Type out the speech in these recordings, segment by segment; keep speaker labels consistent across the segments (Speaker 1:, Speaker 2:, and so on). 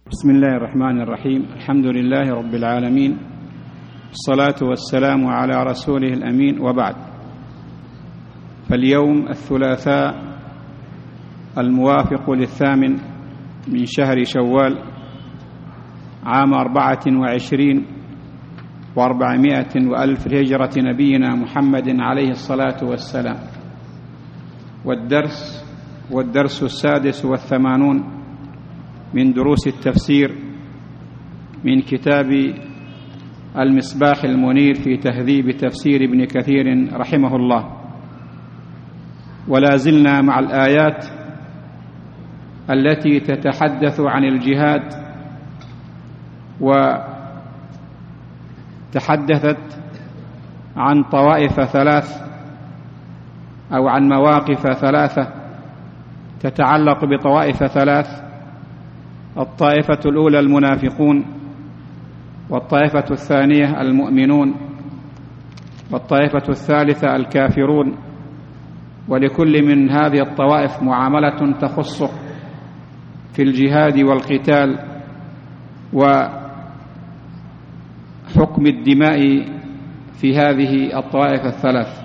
Speaker 1: بسم الله الرحمن الرحيم. الحمد لله رب العالمين، الصلاة والسلام على رسوله الأمين، وبعد. فاليوم الثلاثاء الموافق للثامن من شهر شوال عام 24 و400 وألف هجرة نبينا محمد عليه الصلاة والسلام، والدرس 86 من دروس التفسير من كتاب المصباح المنير في تهذيب تفسير ابن كثير رحمه الله. ولا زلنا مع الآيات التي تتحدث عن الجهاد، وتحدثت عن طوائف ثلاث أو عن مواقف ثلاثة تتعلق بطوائف ثلاث: الطائفة الأولى المنافقون، والطائفة الثانية المؤمنون، والطائفة الثالثة الكافرون. ولكل من هذه الطوائف معاملة تخصه في الجهاد والقتال وحكم الدماء في هذه الطوائف الثلاث.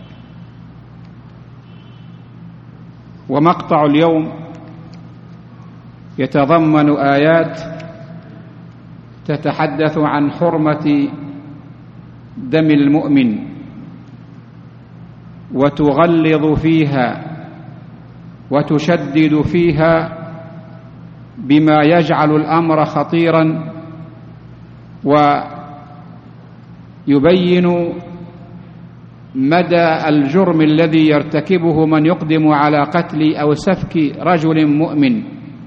Speaker 1: ومقطع اليوم يتضمن آيات تتحدث عن حرمة دم المؤمن، وتغلظ فيها وتشدد فيها بما يجعل الأمر خطيرا، ويبين مدى الجرم الذي يرتكبه من يقدم على قتل أو سفك رجل مؤمن،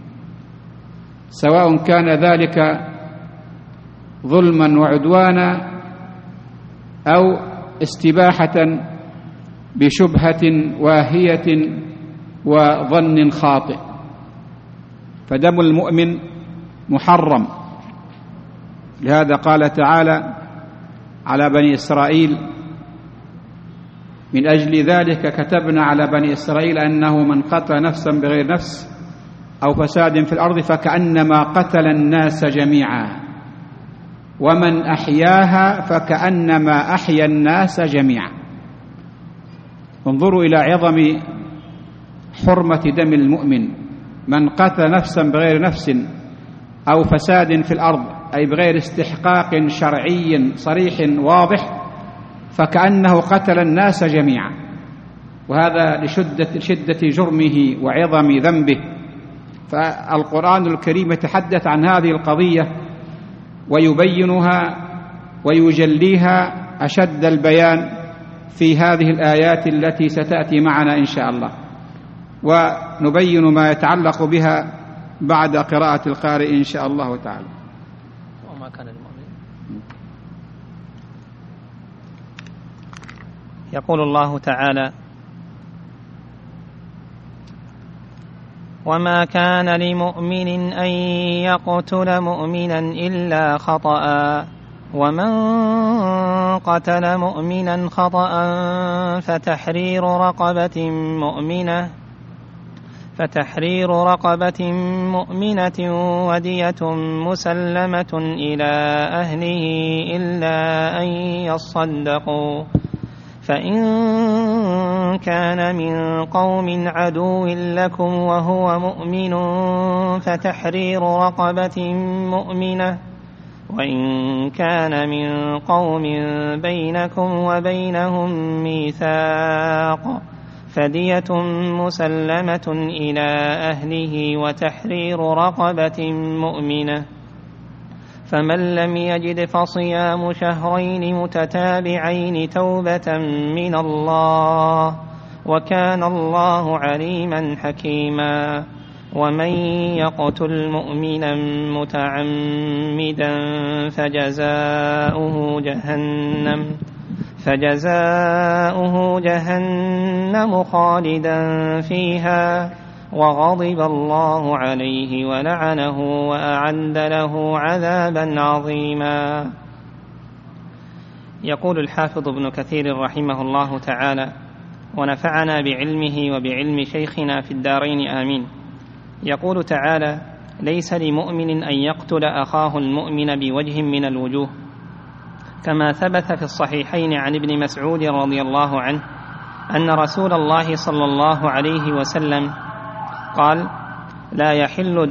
Speaker 1: سواء كان ذلك ظلما وعدوانا أو استباحة بشبهة واهية وظن خاطئ. فدم المؤمن محرم، لهذا قال تعالى على بني إسرائيل: من أجل ذلك كتبنا على بني إسرائيل أنه من قتل نفسا بغير نفس أو فساد في الأرض فكأنما قتل الناس جميعا، ومن أحياها فكأنما أحيا الناس جميعا. انظروا إلى عظم حرمة دم المؤمن: من قتل نفسا بغير نفس أو فساد في الأرض، أي بغير استحقاق شرعي صريح واضح، فكأنه قتل الناس جميعا. وهذا لشدة جرمه وعظم ذنبه. فالقرآن الكريم يتحدث عن هذه القضية ويبينها ويجليها أشد البيان في هذه الآيات التي ستأتي معنا إن شاء الله، ونبين ما يتعلق بها بعد قراءة القارئ إن شاء الله تعالى.
Speaker 2: وما كان المؤمن. يقول الله تعالى: وما كان لمؤمن أن يقتل مؤمنا إلا خطأ، ومن قتل مؤمنا خطأ فتحرير رقبة مؤمنة ودية مسلمة إلى أهله إلا أن يصدقوا، فإن كان من قوم عدو لكم وهو مؤمن فتحرير رقبة مؤمنة، وإن كان من قوم بينكم وبينهم ميثاق فدية مسلمة إلى أهله وتحرير رقبة مؤمنة. فمن لم يجد فصيام شهرين متتابعين توبة من الله، وكان الله عليما حكيما. ومن يقتل مؤمنا متعمدا فجزاؤه جهنم خالدا فيها، وغضب الله عليه ولعنه وأعد له عذابا عظيما. يقول الحافظ ابن كثير رحمه الله تعالى: ونفعنا بعلمه وبعلم شيخنا في الدارين آمين. يقول تعالى: ليس لمؤمن أن يقتل أخاه المؤمن بوجه من الوجوه، كما ثبت في الصحيحين عن ابن مسعود رضي الله عنه أن رسول الله صلى الله عليه وسلم قال: لا يحل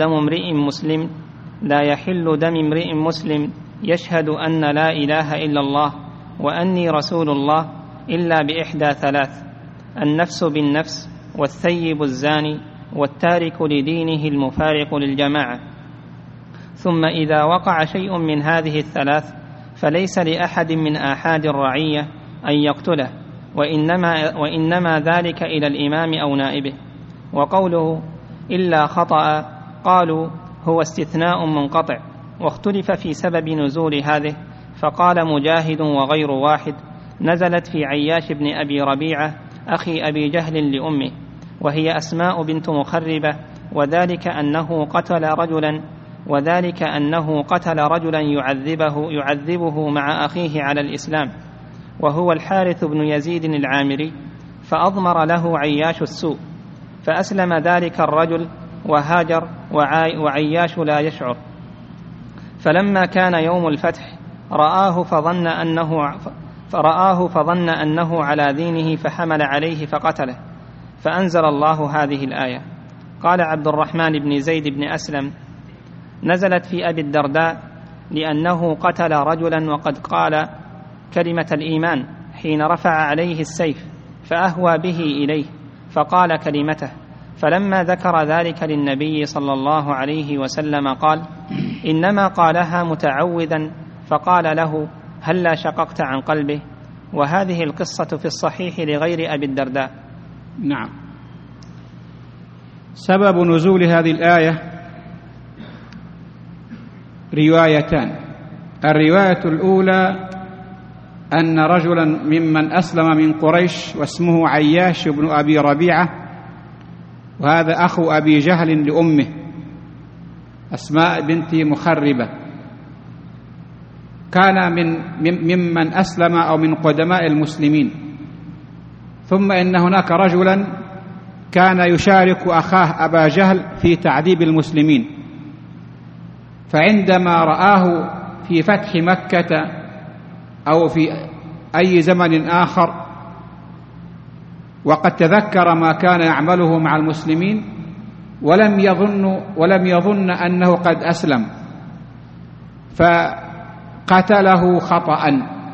Speaker 2: دم امرئ مسلم يشهد أن لا إله إلا الله وأني رسول الله إلا بإحدى ثلاث: النفس بالنفس، والثيب الزاني، والتارك لدينه المفارق للجماعة. ثم إذا وقع شيء من هذه الثلاث فليس لأحد من آحاد الرعية أن يقتله، وإنما ذلك إلى الإمام أو نائبه. وقوله إلا خطأ قالوا هو استثناء منقطع، واختلف في سبب نزول هذه، فقال مجاهد وغير واحد: نزلت في عياش بن أبي ربيعة أخي أبي جهل لأمه، وهي أسماء بنت مخربة، وذلك أنه قتل رجلا يعذبه مع أخيه على الإسلام، وهو الحارث بن يزيد العامري، فأضمر له عياش السوء، فأسلم ذلك الرجل وهاجر، وعياش لا يشعر. فلما كان يوم الفتح رآه فظن أنه على دينه، فحمل عليه فقتله، فأنزل الله هذه الآية. قال عبد الرحمن بن زيد بن أسلم: نزلت في أبي الدرداء لأنه قتل رجلا وقد قال كلمة الإيمان حين رفع عليه السيف، فأهوى به إليه فقال كلمته، فلما ذكر ذلك للنبي صلى الله عليه وسلم قال: إنما قالها متعوذا، فقال له: هلا شققت عن قلبه. وهذه القصة في الصحيح لغير أبي الدرداء.
Speaker 1: نعم. سبب نزول هذه الآية روايتان. الرواية الأولى أن رجلا ممن أسلم من قريش واسمه عياش بن أبي ربيعة، وهذا أخو أبي جهل لأمه أسماء بنت مخربة، كان ممن أسلم أو من قدماء المسلمين. ثم إن هناك رجلا كان يشارك أخاه أبا جهل في تعذيب المسلمين، فعندما رآه في فتح مكة أو في أي زمن آخر وقد تذكر ما كان يعمله مع المسلمين ولم يظن أنه قد أسلم، فقتله خطأ.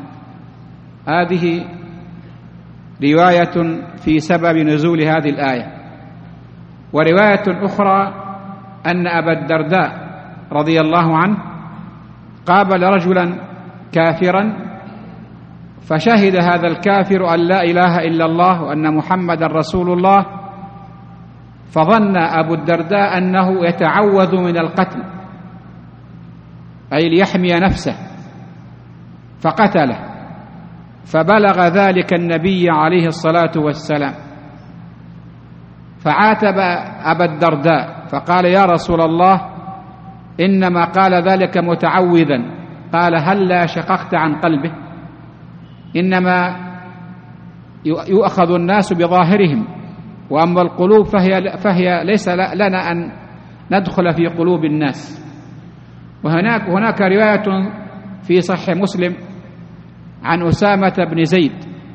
Speaker 1: هذه رواية في سبب نزول هذه الآية. ورواية أخرى أن أبا الدرداء رضي الله عنه قابل رجلا كافرا، فشهد هذا الكافر أن لا إله إلا الله وأن محمد رسول الله، فظن أبو الدرداء أنه يتعوذ من القتل، أي ليحمي نفسه، فقتله، فبلغ ذلك النبي عليه الصلاة والسلام، فعاتب أبا الدرداء فقال: يا رسول الله، إنما قال ذلك متعوذا. قال: هلا شققت عن قلبه؟ إنما يؤخذ الناس بظاهرهم، وأما القلوب فهي ليس لنا أن ندخل في قلوب الناس. وهناك رواية في صحيح مسلم عن أسامة بن زيد،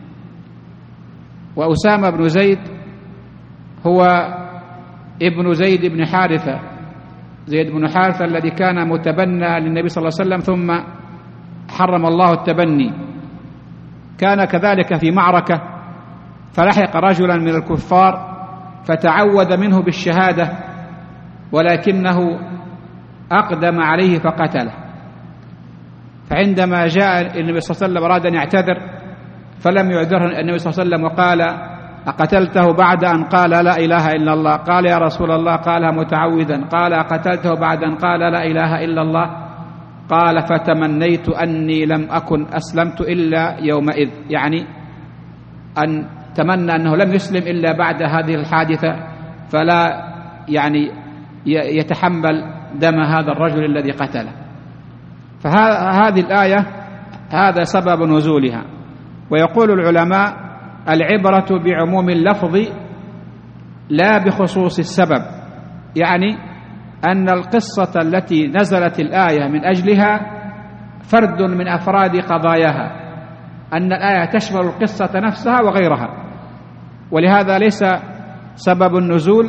Speaker 1: وأسامة بن زيد هو ابن زيد بن حارثة، زيد بن حارثة الذي كان متبنى للنبي صلى الله عليه وسلم ثم حرم الله التبني. كان كذلك في معركة فلحق رجلا من الكفار فتعوذ منه بالشهادة، ولكنه أقدم عليه فقتله. فعندما جاء النبي صلى الله عليه وسلم أراد أن يعتذر فلم يعذره النبي صلى الله عليه وسلم، وقال: أقتلته بعد أن قال لا إله إلا الله؟ قال: يا رسول الله، قالها متعوذا. قال: أقتلته بعد أن قال لا إله إلا الله؟ قال: فتمنيت أني لم أكن أسلمت إلا يومئذ، يعني أن تمنى أنه لم يسلم إلا بعد هذه الحادثة، فلا يعني يتحمل دم هذا الرجل الذي قتله. فهذه الآية هذا سبب نزولها. ويقول العلماء: العبرة بعموم اللفظ لا بخصوص السبب، يعني أن القصة التي نزلت الآية من أجلها فرد من أفراد قضاياها، أن الآية تشمل القصة نفسها وغيرها، ولهذا ليس سبب النزول،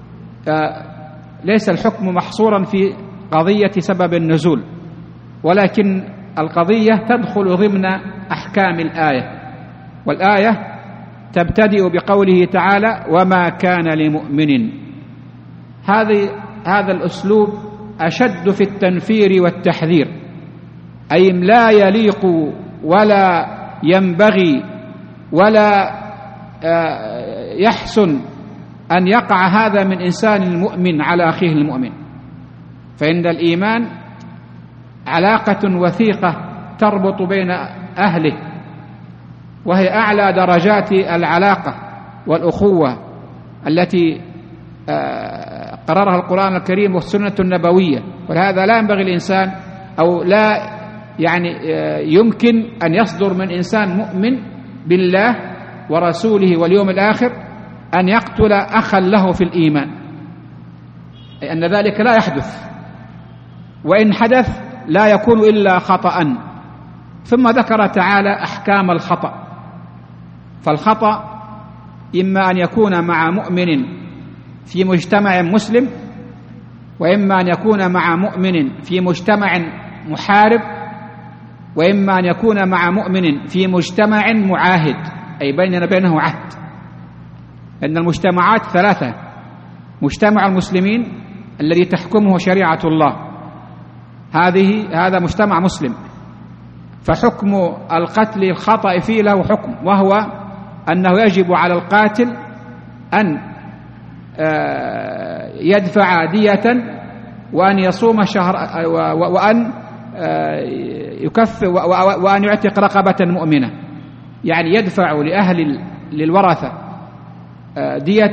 Speaker 1: ليس الحكم محصورا في قضية سبب النزول، ولكن القضية تدخل ضمن أحكام الآية. والآية تبتدئ بقوله تعالى: وما كان لمؤمن. هذا الأسلوب أشد في التنفير والتحذير، أي لا يليق ولا ينبغي ولا يحسن أن يقع هذا من إنسان المؤمن على أخيه المؤمن، فإن الإيمان علاقة وثيقة تربط بين أهله، وهي أعلى درجات العلاقة والأخوة التي قررها القرآن الكريم والسنة النبوية. ولهذا لا ينبغي الإنسان أو لا يمكن أن يصدر من إنسان مؤمن بالله ورسوله واليوم الآخر أن يقتل أخا له في الإيمان، لأن ذلك لا يحدث، وإن حدث لا يكون إلا خطأ. ثم ذكر تعالى أحكام الخطأ، فالخطأ إما أن يكون مع مؤمن في مجتمع مسلم، وإما أن يكون مع مؤمن في مجتمع محارب، وإما أن يكون مع مؤمن في مجتمع معاهد، أي بيننا بينه عهد. أن المجتمعات ثلاثة: مجتمع المسلمين الذي تحكمه شريعة الله، هذا مجتمع مسلم، فحكم القتل الخطأ فيه له حكم، وهو أنه يجب على القاتل أن يدفع دية، وأن يصوم شهر، وأن يكفر، وأن يعتق رقبة مؤمنة، يعني يدفع للورثة دية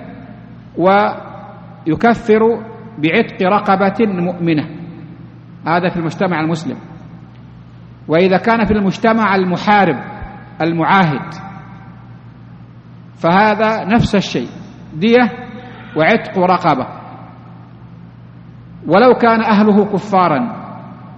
Speaker 1: ويكفر بعتق رقبة مؤمنة. هذا في المجتمع المسلم. وإذا كان في المجتمع المحارب المعاهد فهذا نفس الشيء، دية وعتق رقبة. ولو كان أهله كفارا،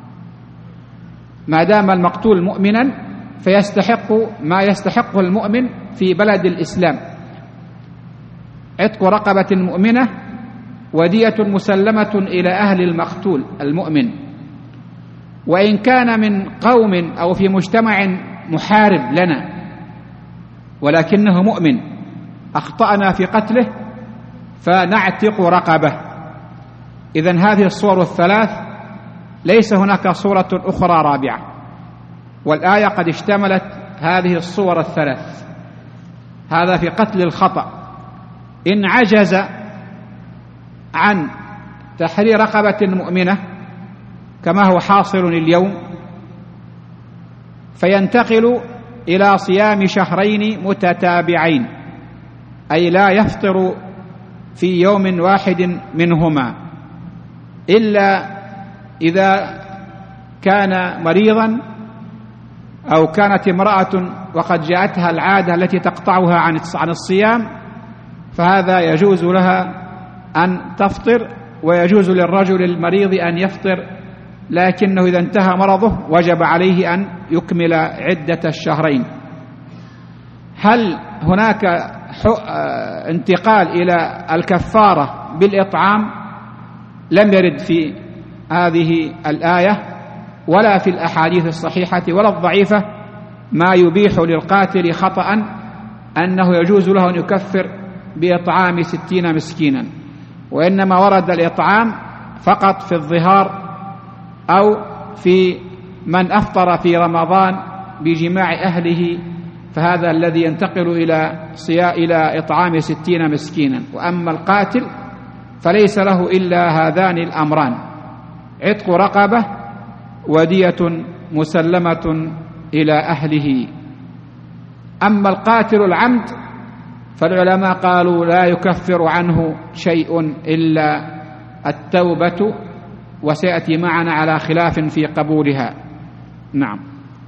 Speaker 1: ما دام المقتول مؤمنا فيستحق ما يستحقه المؤمن في بلد الإسلام: عتق رقبة مؤمنة ودية مسلمة إلى أهل المقتول المؤمن. وإن كان من قوم أو في مجتمع محارب لنا ولكنه مؤمن أخطأنا في قتله فنعتق رقبة. إذن هذه الصور الثلاث، ليس هناك صورة أخرى رابعة، والآية قد اشتملت هذه الصور الثلاث. هذا في قتل الخطأ. إن عجز عن تحرير رقبة مؤمنة كما هو حاصل اليوم، فينتقل إلى صيام شهرين متتابعين، أي لا يفطر في يوم واحد منهما، إلا إذا كان مريضا أو كانت امرأة وقد جاءتها العادة التي تقطعها عن الصيام، فهذا يجوز لها أن تفطر، ويجوز للرجل المريض أن يفطر، لكنه إذا انتهى مرضه وجب عليه أن يكمل عدة الشهرين. هل هناك انتقال إلى الكفارة بالإطعام؟ لم يرد في هذه الآية ولا في الأحاديث الصحيحة ولا الضعيفة ما يبيح للقاتل خطأ أنه يجوز له أن يكفر بإطعام 60 مسكينا، وإنما ورد الإطعام فقط في الظهار أو في من أفطر في رمضان بجماع أهله، فهذا الذي ينتقل إلى إطعام 60 مسكينا. وأما القاتل فليس له إلا هذان الأمران: عتق رقبة ودية مسلمة إلى أهله. أما القاتل العمد فالعلماء قالوا لا يكفر عنه شيء إلا التوبة، وسيأتي معنا على خلاف في قبولها. نعم.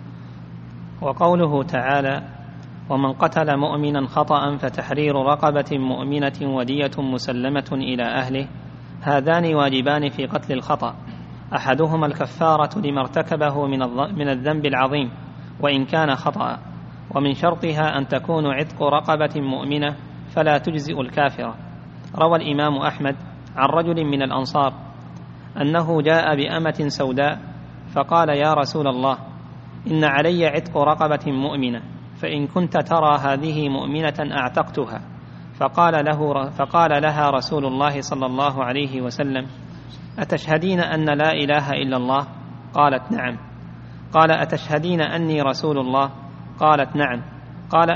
Speaker 2: وقوله تعالى: ومن قتل مؤمنا خطأ فتحرير رقبة مؤمنة ودية مسلمة إلى أهله، هذان واجبان في قتل الخطأ: أحدهما الكفارة لما ارتكبه من الذنب العظيم وإن كان خطأ، ومن شرطها أن تكون عتق رقبة مؤمنة فلا تجزئ الكافرة. روى الإمام أحمد عن رجل من الأنصار أنه جاء بأمة سوداء فقال: يا رسول الله، إن علي عتق رقبة مؤمنة، فإن كنت ترى هذه مؤمنة أعتقتها. فقال لها رسول الله صلى الله عليه وسلم: أتشهدين أن لا إله إلا الله؟ قالت: نعم. قال: أتشهدين أني رسول الله؟ قالت: نعم. قال: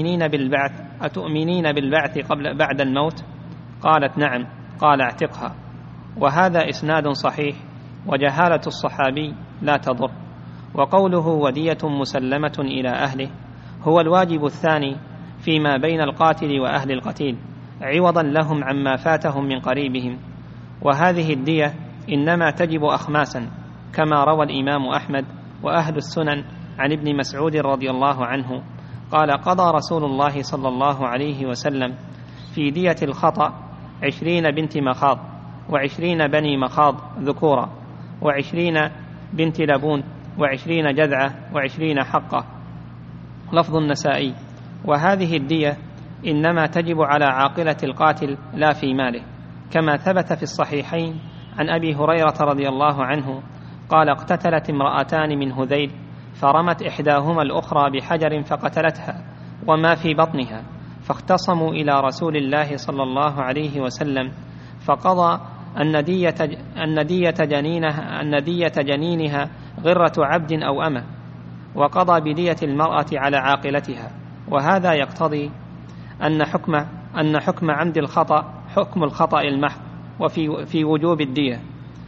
Speaker 2: أتؤمنين بالبعث بعد الموت؟ قالت: نعم. قال: اعتقها. وهذا إسناد صحيح، وجهالة الصحابي لا تضر. وقوله ودية مسلمة إلى أهله هو الواجب الثاني فيما بين القاتل وأهل القتيل، عوضا لهم عما فاتهم من قريبهم. وهذه الدية إنما تجب أخماسا، كما روى الإمام أحمد وأهل السنن عن ابن مسعود رضي الله عنه قال: قضى رسول الله صلى الله عليه وسلم في دية الخطأ 20 بنت مخاض، 20 بني مخاض ذكورا، 20 بنت لبون، 20 جذعة، 20 حقة. لفظ النسائي. وهذه الدية إنما تجب على عاقلة القاتل لا في ماله، كما ثبت في الصحيحين عن أبي هريرة رضي الله عنه قال: اقتتلت امرأتان من هذيل فرمت إحداهما الأخرى بحجر فقتلتها وما في بطنها، فاختصموا إلى رسول الله صلى الله عليه وسلم، فقضى أن دية جنينها غرة عبد أو أمة، وقضى بدية المرأة على عاقلتها. وهذا يقتضي أن حكم عمد الخطأ حكم الخطأ المحض وفي وجوب الدية،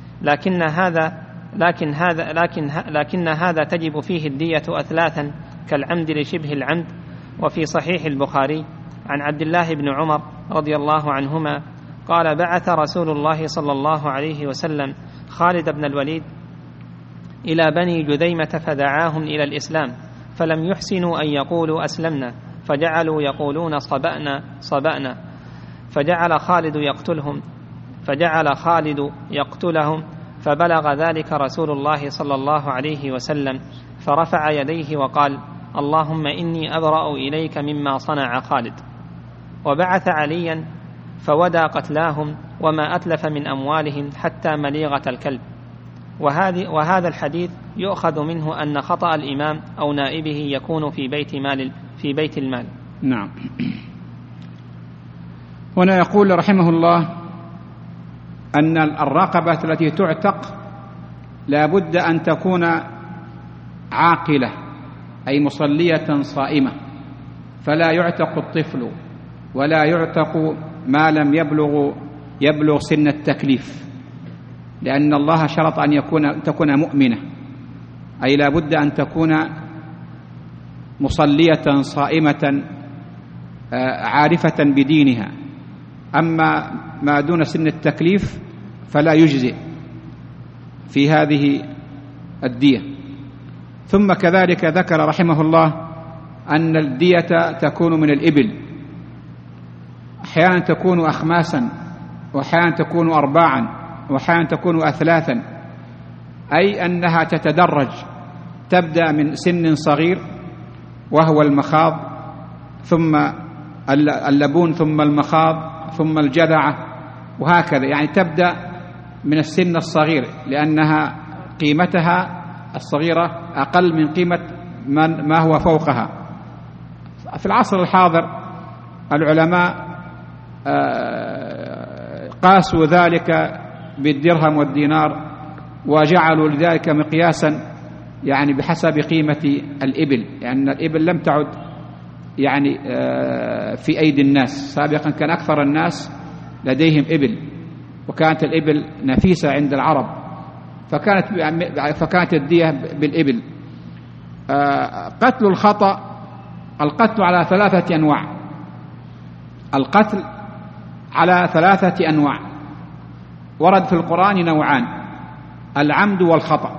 Speaker 2: لكن هذا تجب فيه الدية أثلاثا كالعمد لشبه العمد. وفي صحيح البخاري عن عبد الله بن عمر رضي الله عنهما قال: بعث رسول الله صلى الله عليه وسلم خالد بن الوليد إلى بني جذيمة فدعاهم إلى الإسلام، فلم يحسنوا أن يقولوا أسلمنا، فجعلوا يقولون صبأنا، فجعل خالد يقتلهم، فبلغ ذلك رسول الله صلى الله عليه وسلم، فرفع يديه وقال: اللهم إني أبرأ إليك مما صنع خالد. وبعث عليا فودى قتلاهم وما أتلف من أموالهم حتى مليغة الكلب. وهذا الحديث يؤخذ منه أن خطأ الإمام أو نائبه يكون في بيت المال.
Speaker 1: نعم. هنا يقول رحمه الله أن الرقبة التي تعتق لا بد أن تكون عاقلة، أي مصلية صائمة، فلا يعتق الطفل ولا يعتق ما لم يبلغ سن التكليف، لأن الله شرط أن تكون مؤمنة، أي لا بد أن تكون مصلية صائمة عارفة بدينها. أما ما دون سن التكليف فلا يجزئ في هذه الدية. ثم كذلك ذكر رحمه الله أن الدية تكون من الإبل، أحيانا تكون أخماسا، وأحيانا تكون أرباعا، وأحيانا تكون أثلاثا، أي أنها تتدرج، تبدأ من سن صغير وهو المخاض، ثم اللبون، ثم المخاض، ثم الجذعة، وهكذا، يعني تبدأ من السن الصغير، لأنها قيمتها الصغيرة أقل من قيمة ما هو فوقها. في العصر الحاضر العلماء قاسوا ذلك بالدرهم والدينار، وجعلوا لذلك مقياسا يعني بحسب قيمة الإبل، لأن الإبل لم تعد يعني في أيدي الناس. سابقا كان أكثر الناس لديهم إبل، وكانت الإبل نفيسة عند العرب، فكانت الدية بالإبل. قتل الخطأ، القتل على 3 أنواع. القتل على 3 أنواع، ورد في القرآن نوعان: العمد والخطأ.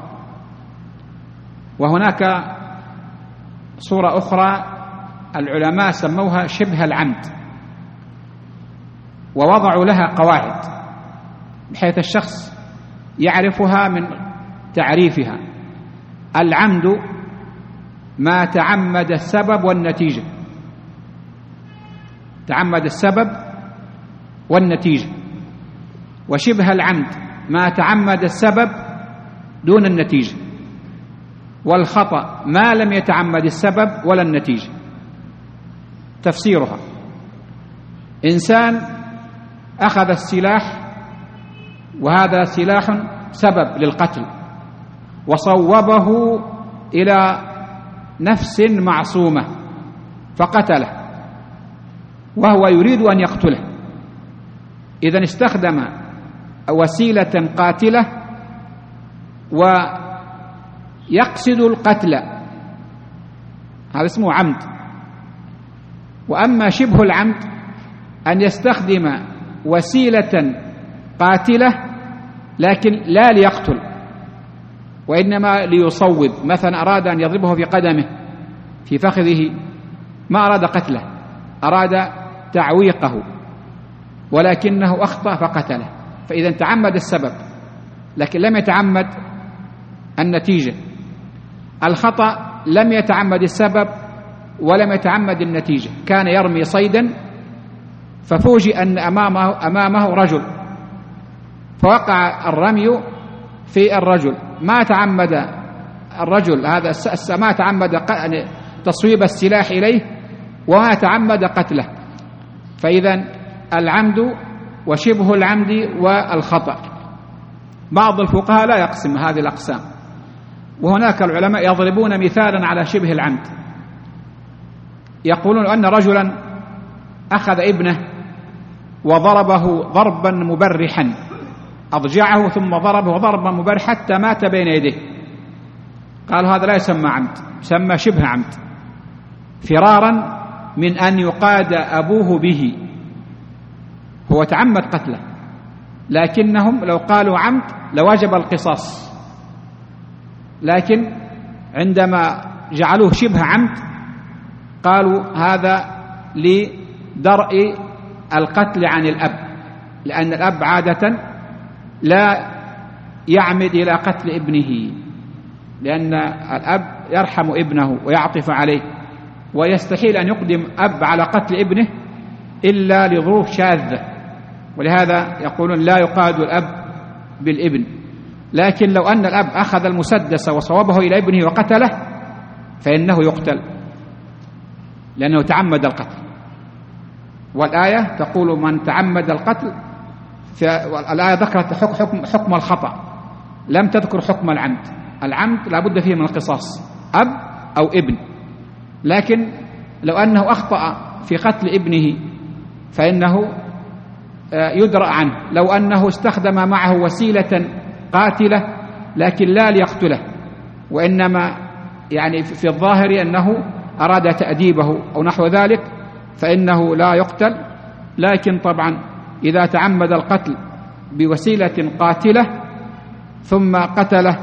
Speaker 1: وهناك صورة أخرى العلماء سموها شبه العمد، ووضعوا لها قواعد. بحيث الشخص يعرفها من تعريفها. العمد ما تعمد السبب والنتيجة، تعمد السبب والنتيجة. وشبه العمد ما تعمد السبب دون النتيجة. والخطأ ما لم يتعمد السبب ولا النتيجة. تفسيرها: إنسان أخذ السلاح، وهذا سلاح سبب للقتل، وصوبه إلى نفس معصومة فقتله وهو يريد أن يقتله، إذن استخدم وسيلة قاتلة ويقصد القتل، هذا اسمه عمد. وأما شبه العمد أن يستخدم وسيلة قاتلة لكن لا ليقتل، وإنما ليصوب. مثلا أراد أن يضربه في قدمه في فخذه، ما أراد قتله، أراد تعويقه، ولكنه أخطأ فقتله، فإذا تعمد السبب لكن لم يتعمد النتيجة. الخطأ لم يتعمد السبب ولم يتعمد النتيجة. كان يرمي صيدا ففوجئ أن أمامه رجل، فوقع الرمي في الرجل، ما تعمد الرجل هذا ما تعمد تصويب السلاح إليه وما تعمد قتله. فإذا العمد وشبه العمد والخطأ. بعض الفقهاء لا يقسم هذه الأقسام، وهناك العلماء يضربون مثالا على شبه العمد، يقولون أن رجلا أخذ ابنه وضربه ضربا مبرحا، أضجعه ثم ضربه ضربا مبرحا حتى مات بين يديه. قالوا هذا لا يسمى عمد، يسمى شبه عمد، فرارا من أن يقاد أبوه به. هو تعمد قتله، لكنهم لو قالوا عمد لوجب القصاص، لكن عندما جعلوه شبه عمد قالوا هذا لدرء القتل عن الأب، لأن الأب عادة لا يعمد إلى قتل ابنه، لأن الأب يرحم ابنه ويعطف عليه، ويستحيل أن يقدم أب على قتل ابنه إلا لظروف شاذة، ولهذا يقولون لا يقاد الأب بالابن. لكن لو أن الأب أخذ المسدس وصوبه إلى ابنه وقتله فإنه يقتل، لأنه تعمد القتل. والآية تقول من تعمد القتل، الآية ذكرت حكم الخطأ، لم تذكر حكم العمد. العمد لا بد فيه من القصاص، أب أو ابن. لكن لو أنه أخطأ في قتل ابنه فإنه يدرأ عنه. لو أنه استخدم معه وسيلة قاتلة لكن لا ليقتله، وإنما يعني في الظاهر أنه أراد تأديبه أو نحو ذلك، فإنه لا يقتل. لكن طبعا إذا تعمد القتل بوسيلة قاتلة ثم قتله،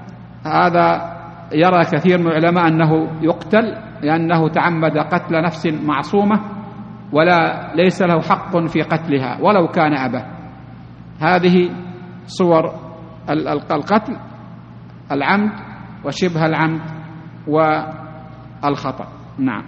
Speaker 1: هذا يرى كثير من العلماء أنه يقتل، لأنه تعمد قتل نفس معصومة ولا ليس له حق في قتلها ولو كان أباه. هذه صور القتل: العمد وشبه العمد والخطأ. نعم.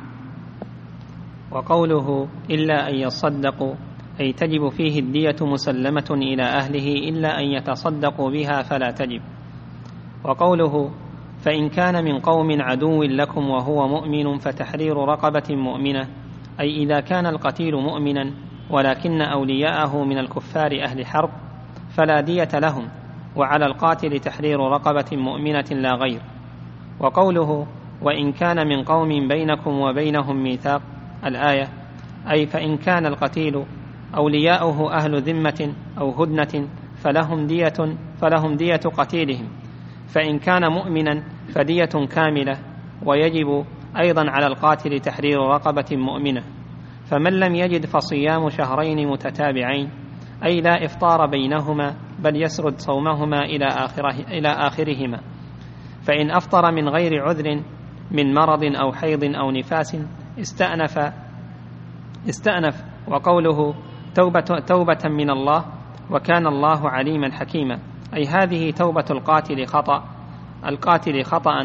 Speaker 2: وقوله إلا أن يصدقوا أي تجب فيه الدية مسلمة إلى أهله إلا أن يتصدقوا بها فلا تجب. وقوله فإن كان من قوم عدو لكم وهو مؤمن فتحرير رقبة مؤمنة أي إذا كان القتيل مؤمنا ولكن أولياءه من الكفار أهل حرب فلا دية لهم، وعلى القاتل تحرير رقبة مؤمنة لا غير. وقوله وإن كان من قوم بينكم وبينهم ميثاق الآية أي فإن كان القتيل أولياؤه أهل ذمة أو هدنة فلهم دية قتيلهم، فإن كان مؤمنا فدية كاملة. ويجب أيضا على القاتل تحرير رقبة مؤمنة. فمن لم يجد فصيام شهرين متتابعين أي لا إفطار بينهما بل يسرد صومهما إلى آخرهما. فإن أفطر من غير عذر من مرض أو حيض أو نفاس استأنف. وقوله توبة من الله وكان الله عليما حكيما، أي هذه توبة القاتل خطأ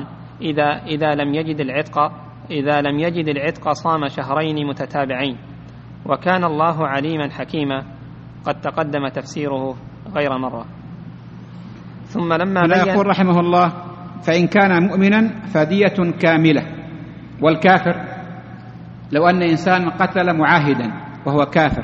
Speaker 2: إذا لم يجد العتق صام شهرين متتابعين، وكان الله عليما حكيما قد تقدم تفسيره غير مرة. ثم لما
Speaker 1: يقول رحمه الله: فإن كان مؤمنا فدية كاملة. والكافر لو أن إنسان قتل معاهدا وهو كافر،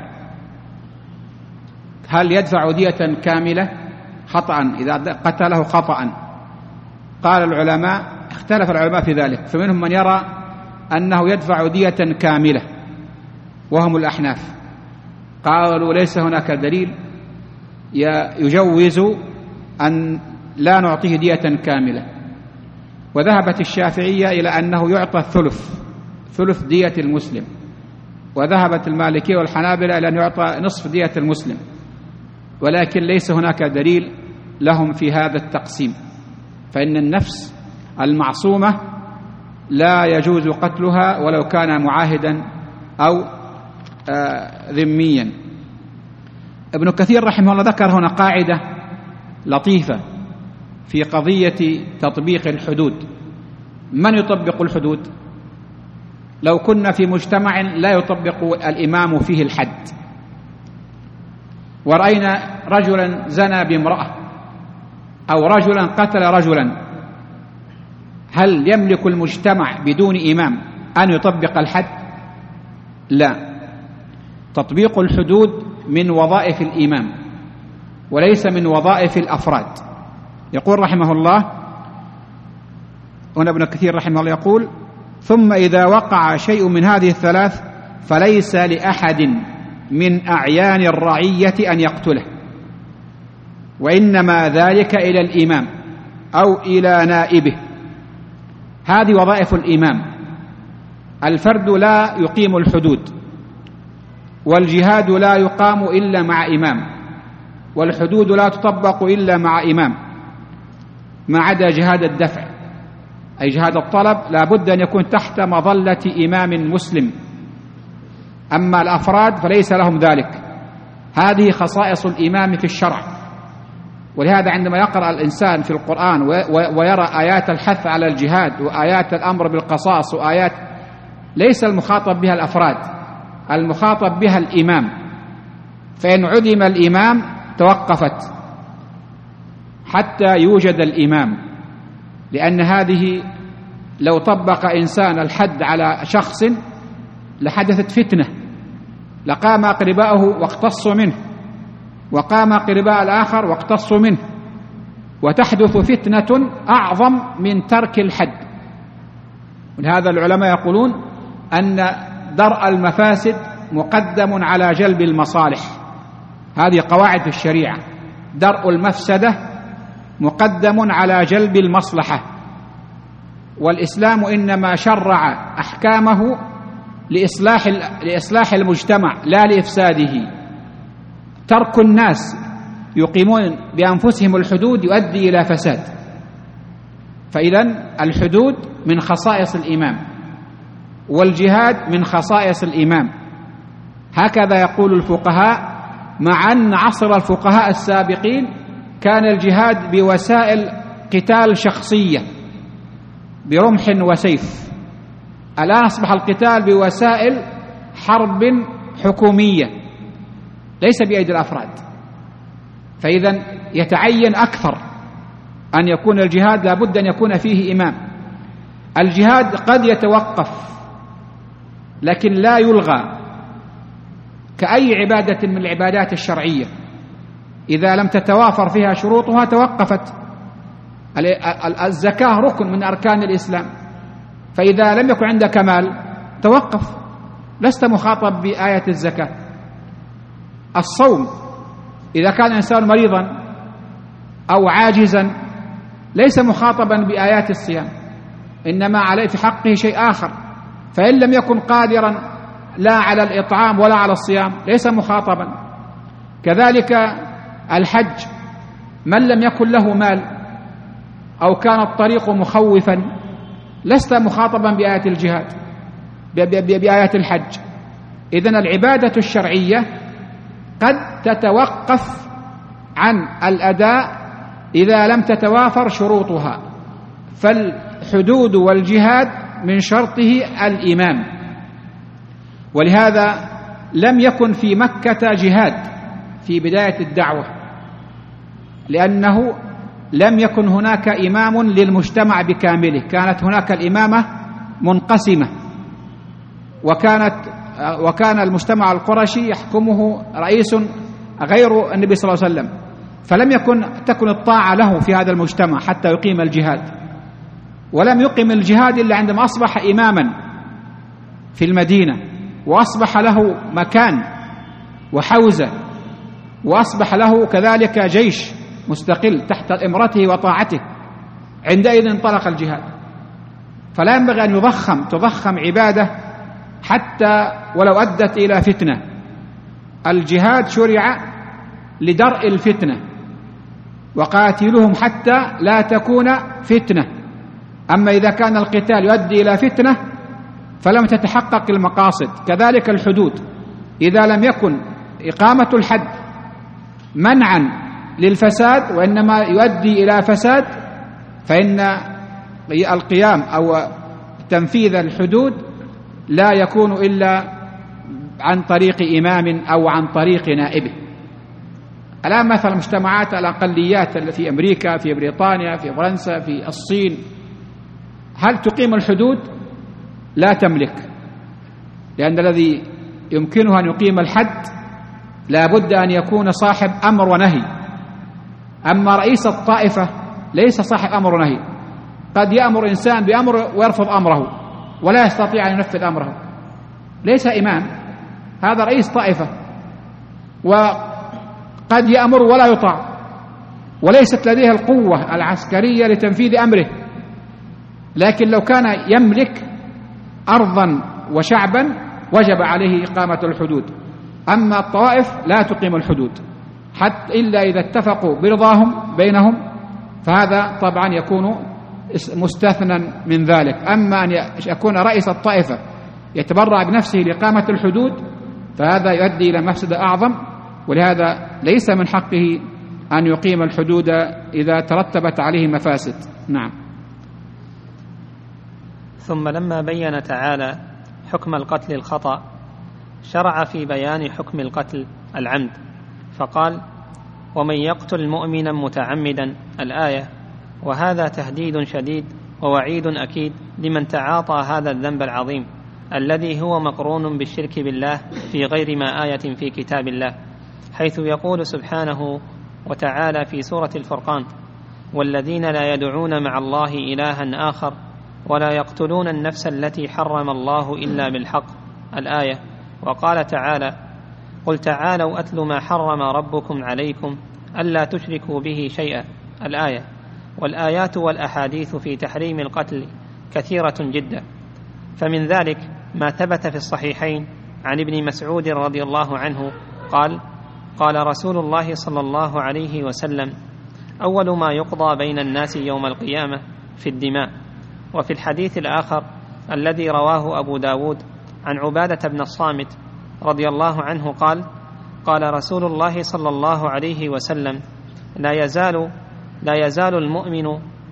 Speaker 1: هل يدفع دية كاملة خطأ إذا قتله خطأ؟ قال العلماء، اختلف العلماء في ذلك، فمنهم من يرى أنه يدفع دية كاملة وهم الأحناف، قالوا ليس هناك دليل يجوز أن لا نعطيه دية كاملة. وذهبت الشافعية إلى أنه يعطى ثلث دية المسلم، وذهبت المالكية والحنابلة إلى أن يعطى نصف دية المسلم، ولكن ليس هناك دليل لهم في هذا التقسيم، فإن النفس المعصومة لا يجوز قتلها ولو كان معاهدا أو ذميا. ابن كثير رحمه الله ذكر هنا قاعدة لطيفة في قضية تطبيق الحدود. من يطبق الحدود؟ لو كنا في مجتمع لا يطبق الإمام فيه الحد، ورأينا رجلا زنى بامرأة أو رجلا قتل رجلا، هل يملك المجتمع بدون إمام أن يطبق الحد؟ لا، تطبيق الحدود من وظائف الإمام وليس من وظائف الأفراد. يقول رحمه الله هنا ابن كثير رحمه الله يقول: ثم إذا وقع شيء من هذه الثلاث فليس لأحد من أعيان الرعية أن يقتله، وإنما ذلك إلى الإمام أو إلى نائبه. هذه وظائف الإمام. الفرد لا يقيم الحدود، والجهاد لا يقام إلا مع إمام، والحدود لا تطبق إلا مع إمام، ما عدا جهاد الدفع، أي جهاد الطلب لا بد أن يكون تحت مظلة إمام مسلم. أما الأفراد فليس لهم ذلك. هذه خصائص الإمام في الشرع. ولهذا عندما يقرأ الإنسان في القرآن ويرى آيات الحث على الجهاد وآيات الأمر بالقصاص وآيات، ليس المخاطب بها الأفراد، المخاطب بها الإمام. فإن عدم الإمام توقفت حتى يوجد الإمام، لأن هذه لو طبق إنسان الحد على شخص لحدثت فتنة، لقام أقرباؤه واقتصوا منه، وقام أقرباء الآخر واقتصوا منه، وتحدث فتنة أعظم من ترك الحد. ولهذا العلماء يقولون أن درء المفاسد مقدم على جلب المصالح. هذه قواعد الشريعة، درء المفسدة مقدم على جلب المصلحة. والإسلام إنما شرع أحكامه لإصلاح المجتمع لا لإفساده. ترك الناس يقيمون بأنفسهم الحدود يؤدي إلى فساد. فإذن الحدود من خصائص الإمام، والجهاد من خصائص الإمام. هكذا يقول الفقهاء، مع أن عصر الفقهاء السابقين كان الجهاد بوسائل قتال شخصية برمح وسيف. الآن أصبح القتال بوسائل حرب حكومية ليس بأيدي الأفراد. فإذا يتعين أكثر أن يكون الجهاد لابد أن يكون فيه إمام. الجهاد قد يتوقف لكن لا يلغى، كأي عبادة من العبادات الشرعية، إذا لم تتوافر فيها شروطها توقفت. الزكاة ركن من أركان الإسلام، فإذا لم يكن عندك مال توقف، لست مخاطب بآية الزكاة. الصوم إذا كان الإنسان مريضا أو عاجزا ليس مخاطبا بآيات الصيام، إنما عليه في حقه شيء آخر. فإن لم يكن قادرا لا على الإطعام ولا على الصيام ليس مخاطبا. كذلك الحج، من لم يكن له مال أو كان الطريق مخوفا لست مخاطبا بآيات الجهاد بآيات الحج. إذن العبادة الشرعية قد تتوقف عن الأداء إذا لم تتوافر شروطها، فالحدود والجهاد من شرطه الإمام. ولهذا لم يكن في مكة جهاد في بداية الدعوة، لأنه لم يكن هناك إمام للمجتمع بكامله، كانت هناك الإمامة منقسمة، وكان المجتمع القرشي يحكمه رئيس غير النبي صلى الله عليه وسلم، فلم تكن الطاعة له في هذا المجتمع حتى يقيم الجهاد. ولم يقم الجهاد إلا عندما أصبح إماما في المدينة، وأصبح له مكان وحوزة، وأصبح له كذلك جيش مستقل تحت إمرته وطاعته، عندئذ انطلق الجهاد. فلا ينبغي أن تضخم عبادة حتى ولو أدت إلى فتنة. الجهاد شرع لدرء الفتنة، وقاتلهم حتى لا تكون فتنة. أما إذا كان القتال يؤدي إلى فتنة فلم تتحقق المقاصد. كذلك الحدود، إذا لم يكن إقامة الحد منعا للفساد وإنما يؤدي إلى فساد، فإن القيام أو تنفيذ الحدود لا يكون إلا عن طريق إمام أو عن طريق نائبه. الآن مثل المجتمعات الأقليات في أمريكا، في بريطانيا، في فرنسا، في الصين، هل تقيم الحدود؟ لا تملك، لأن الذي يمكنه أن يقيم الحد لا بد أن يكون صاحب أمر ونهي. أما رئيس الطائفة ليس صاحب أمر ونهي، قد يأمر إنسان بأمر ويرفض أمره ولا يستطيع أن ينفذ أمره، ليس إمام، هذا رئيس طائفة، وقد يأمر ولا يطاع، وليست لديه القوة العسكرية لتنفيذ أمره. لكن لو كان يملك أرضا وشعبا وجب عليه إقامة الحدود. أما الطوائف لا تقيم الحدود حتى إلا إذا اتفقوا برضاهم بينهم، فهذا طبعا يكون مستثنى من ذلك. أما أن يكون رئيس الطائفة يتبرع بنفسه لإقامة الحدود فهذا يؤدي إلى مفسدة أعظم، ولهذا ليس من حقه أن يقيم الحدود إذا ترتبت عليه مفاسد. نعم.
Speaker 2: ثم لما بين تعالى حكم القتل الخطأ شرع في بيان حكم القتل العمد، فقال: ومن يقتل مؤمنا متعمدا، الآية. وهذا تهديد شديد ووعيد أكيد لمن تعاطى هذا الذنب العظيم الذي هو مقرون بالشرك بالله في غير ما آية في كتاب الله، حيث يقول سبحانه وتعالى في سورة الفرقان: والذين لا يدعون مع الله إلها آخر ولا يقتلون النفس التي حرم الله إلا بالحق، الآية. وقال تعالى: قل تعالوا أتل ما حرم ربكم عليكم ألا تشركوا به شيئا، الآية. والآيات والأحاديث في تحريم القتل كثيرة جدا، فمن ذلك ما ثبت في الصحيحين عن ابن مسعود رضي الله عنه قال: قال رسول الله صلى الله عليه وسلم: أول ما يقضى بين الناس يوم القيامة في الدماء. وفي الحديث الآخر الذي رواه أبو داود عن عبادة بن الصامت رضي الله عنه قال: قال رسول الله صلى الله عليه وسلم: لا يزال المؤمن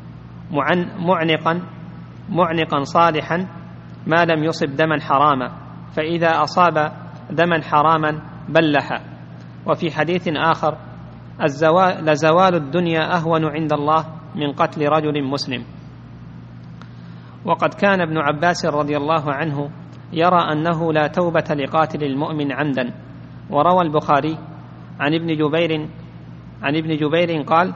Speaker 2: معنقا صالحا ما لم يصب دما حراما، فإذا أصاب دما حراما بلح. وفي حديث آخر: لزوال الدنيا أهون عند الله من قتل رجل مسلم. وقد كان ابن عباس رضي الله عنه يرى أنه لا توبة لقاتل المؤمن عمدا. وروى البخاري عن ابن جبير قال: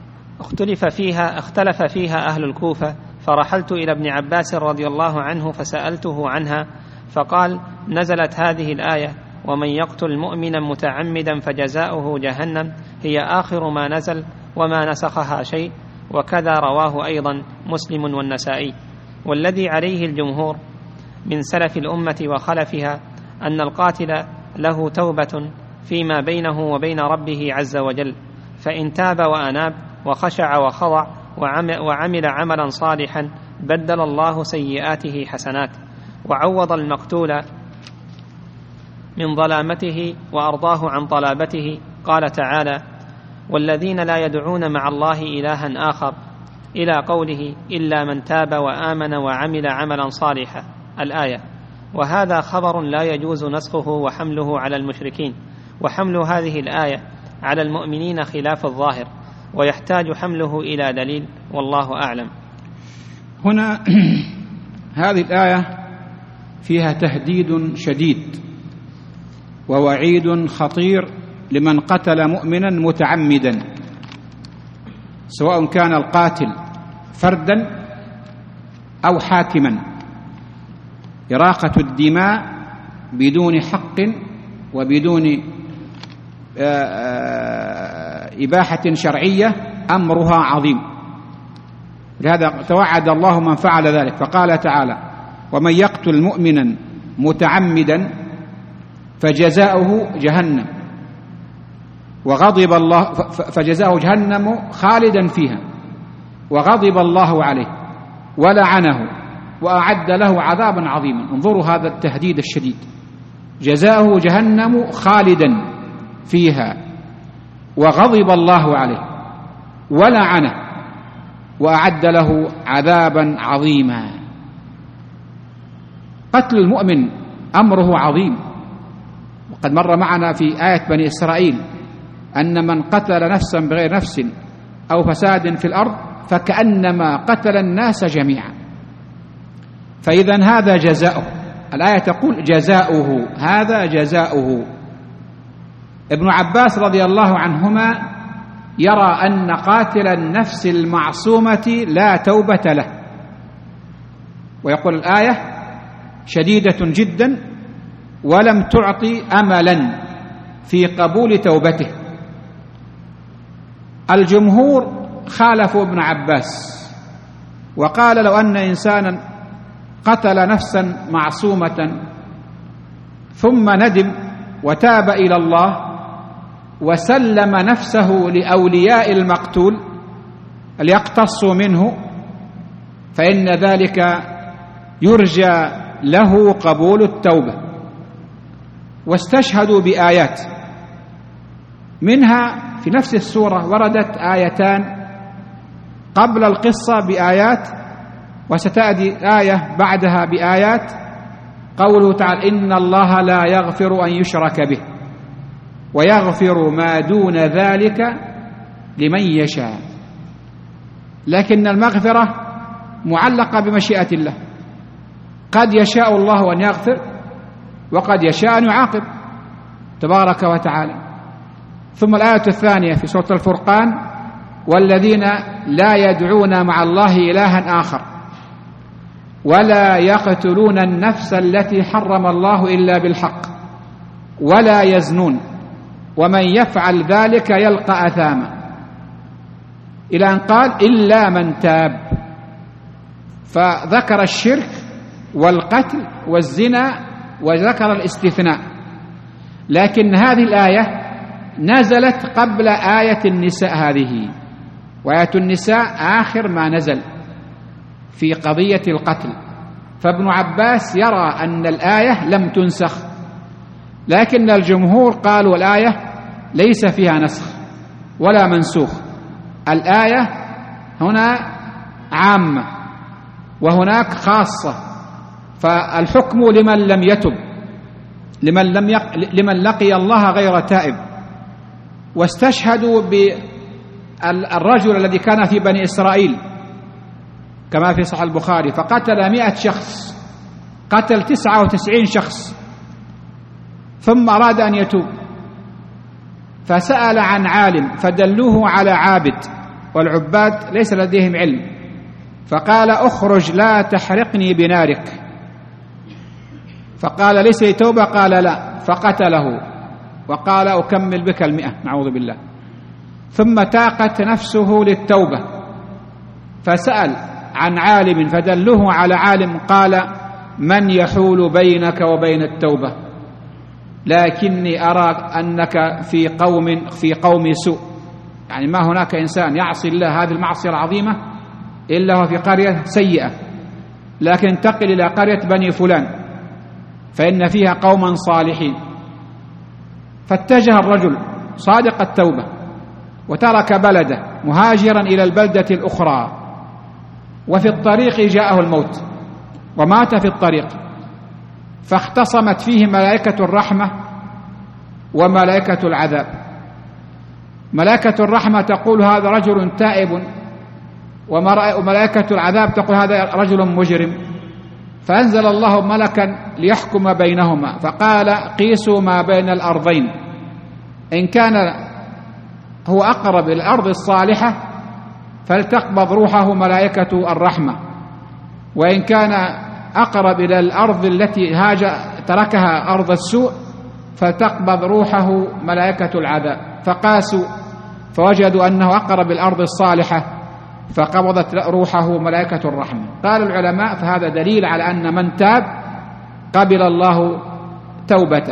Speaker 2: اختلف فيها أهل الكوفة، فرحلت إلى ابن عباس رضي الله عنه فسألته عنها، فقال: نزلت هذه الآية: ومن يقتل مؤمنا متعمدا فجزاؤه جهنم، هي آخر ما نزل وما نسخها شيء. وكذا رواه أيضا مسلم والنسائي. والذي عليه الجمهور من سلف الأمة وخلفها أن القاتل له توبة فيما بينه وبين ربه عز وجل، فإن تاب وأناب وخشع وخضع وعمل عملا صالحا بدل الله سيئاته حسنات، وعوض المقتول من ظلامته وأرضاه عن طلابته. قال تعالى: والذين لا يدعون مع الله إلها آخر، إلى قوله إلا من تاب وآمن وعمل عملا صالحا الآية. وهذا خبر لا يجوز نسخه وحمله على المشركين، وحمل هذه الآية على المؤمنين خلاف الظاهر، ويحتاج حمله إلى دليل، والله أعلم.
Speaker 1: هنا هذه الآية فيها تهديد شديد ووعيد خطير لمن قتل مؤمنا متعمدا، سواء كان القاتل فردا أو حاكما. إراقة الدماء بدون حق وبدون إباحة شرعية أمرها عظيم، لهذا توعد الله من فعل ذلك، فقال تعالى: ومن يقتل مؤمنا متعمدا فجزاؤه جهنم وغضب الله فجزاؤه جهنم خالدا فيها وغضب الله عليه ولعنه وأعد له عذابا عظيما. انظروا هذا التهديد الشديد، جزاؤه جهنم خالدا فيها وغضب الله عليه ولعنه وأعد له عذابا عظيما. قتل المؤمن أمره عظيم، وقد مر معنا في آية بني إسرائيل أن من قتل نفسا بغير نفس أو فساد في الأرض فكأنما قتل الناس جميعا. فإذا هذا جزاؤه، الآية تقول جزاؤه، هذا جزاؤه. ابن عباس رضي الله عنهما يرى أن قاتل النفس المعصومة لا توبة له، ويقول الآية شديدة جدا ولم تعطي أملا في قبول توبته. الجمهور خالفوا ابن عباس وقال لو أن إنسانا قتل نفسا معصومة ثم ندم وتاب إلى الله وسلم نفسه لأولياء المقتول ليقتصوا منه فإن ذلك يرجى له قبول التوبة. واستشهدوا بآيات، منها في نفس السورة وردت آيتان قبل القصة بآيات، وستأتي آية بعدها بآيات، قوله تعالى: إن الله لا يغفر أن يشرك به ويغفر ما دون ذلك لمن يشاء. لكن المغفرة معلقة بمشيئة الله، قد يشاء الله أن يغفر وقد يشاء أن يعاقب تبارك وتعالى. ثم الآية الثانية في سورة الفرقان: والذين لا يدعون مع الله إلها آخر ولا يقتلون النفس التي حرم الله إلا بالحق ولا يزنون ومن يفعل ذلك يلقى أثاما، إلى أن قال: إلا من تاب، فذكر الشرك والقتل والزنا وذكر الاستثناء. لكن هذه الآية نزلت قبل آية النساء هذه، وآية النساء آخر ما نزل في قضية القتل. فابن عباس يرى أن الآية لم تنسخ، لكن الجمهور قالوا الآية ليس فيها نسخ ولا منسوخ، الآية هنا عامة وهناك خاصة، فالحكم لمن لم يتب، لمن لقي الله غير تائب. واستشهدوا بالرجل الذي كان في بني إسرائيل كما في صحيح البخاري، فقتل 100 شخص، قتل 99 شخص، ثم أراد أن يتوب فسأل عن عالم فدلوه على عابد، والعباد ليس لديهم علم، فقال: اخرج لا تحرقني بنارك. فقال: ليس لي توبة؟ قال: لا. فقتله وقال: أكمل بك 100، نعوذ بالله. ثم تاقت نفسه للتوبة فسأل عن عالم فدلوه على عالم، قال: من يحول بينك وبين التوبة؟ لكني أرى أنك في قوم سوء، يعني ما هناك إنسان يعصي الله هذه المعصية العظيمة إلا هو في قرية سيئة، لكن انتقل إلى قرية بني فلان فإن فيها قوما صالحين. فاتجه الرجل صادق التوبة وترك بلده مهاجرا إلى البلدة الأخرى، وفي الطريق جاءه الموت ومات في الطريق، فاختصمت فيه ملائكة الرحمة وملائكة العذاب. ملائكة الرحمة تقول هذا رجل تائب، وملائكة العذاب تقول هذا رجل مجرم. فأنزل الله ملكا ليحكم بينهما فقال قيسوا ما بين الأرضين، إن كان هو أقرب إلى الأرض الصالحة فلتقبض روحه ملائكة الرحمة، وإن كان أقرب إلى الأرض التي تركها أرض السوء فلتقبض روحه ملائكة العذاب. فقاسوا فوجدوا أنه أقرب الأرض الصالحة فقبضت روحه ملائكة الرحمة. قال العلماء فهذا دليل على أن من تاب قبل الله توبته.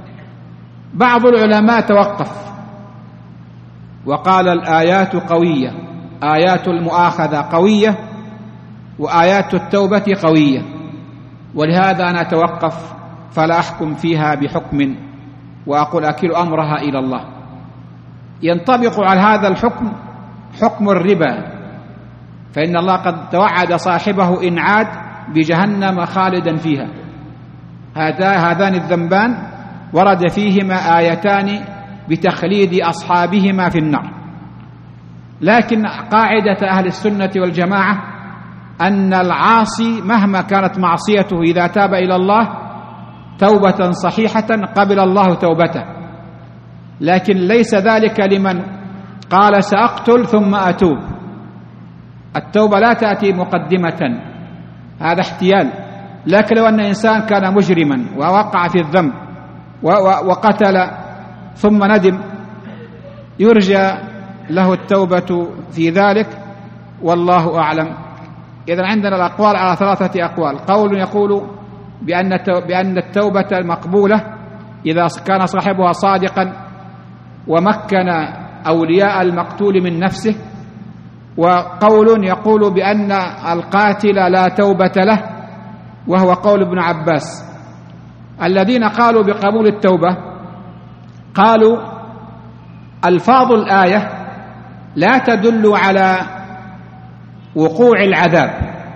Speaker 1: بعض العلماء توقف وقال الآيات قوية، آيات المؤاخذة قوية وآيات التوبة قوية، ولهذا أنا أتوقف فلا أحكم فيها بحكم وأقول أكل أمرها إلى الله. ينطبق على هذا الحكم حكم الربا، فإن الله قد توعد صاحبه إن عاد بجهنم خالدا فيها. هذان الذنبان ورد فيهما آيتان بتخليد أصحابهما في النار. لكن قاعدة أهل السنة والجماعة أن العاصي مهما كانت معصيته إذا تاب إلى الله توبة صحيحة قبل الله توبته، لكن ليس ذلك لمن قال سأقتل ثم أتوب. التوبة لا تأتي مقدمة، هذا احتيال. لكن لو أن إنسان كان مجرما ووقع في الذنب وقتل ثم ندم يرجى له التوبة في ذلك، والله أعلم. إذن عندنا الأقوال على 3 أقوال. قول يقول بأن التوبة مقبولة إذا كان صاحبها صادقا ومكن أولياء المقتول من نفسه، وقول يقول بأن القاتل لا توبة له، وهو قول ابن عباس. الذين قالوا بقبول التوبة قالوا ألفاظ الآية لا تدل على وقوع العذاب،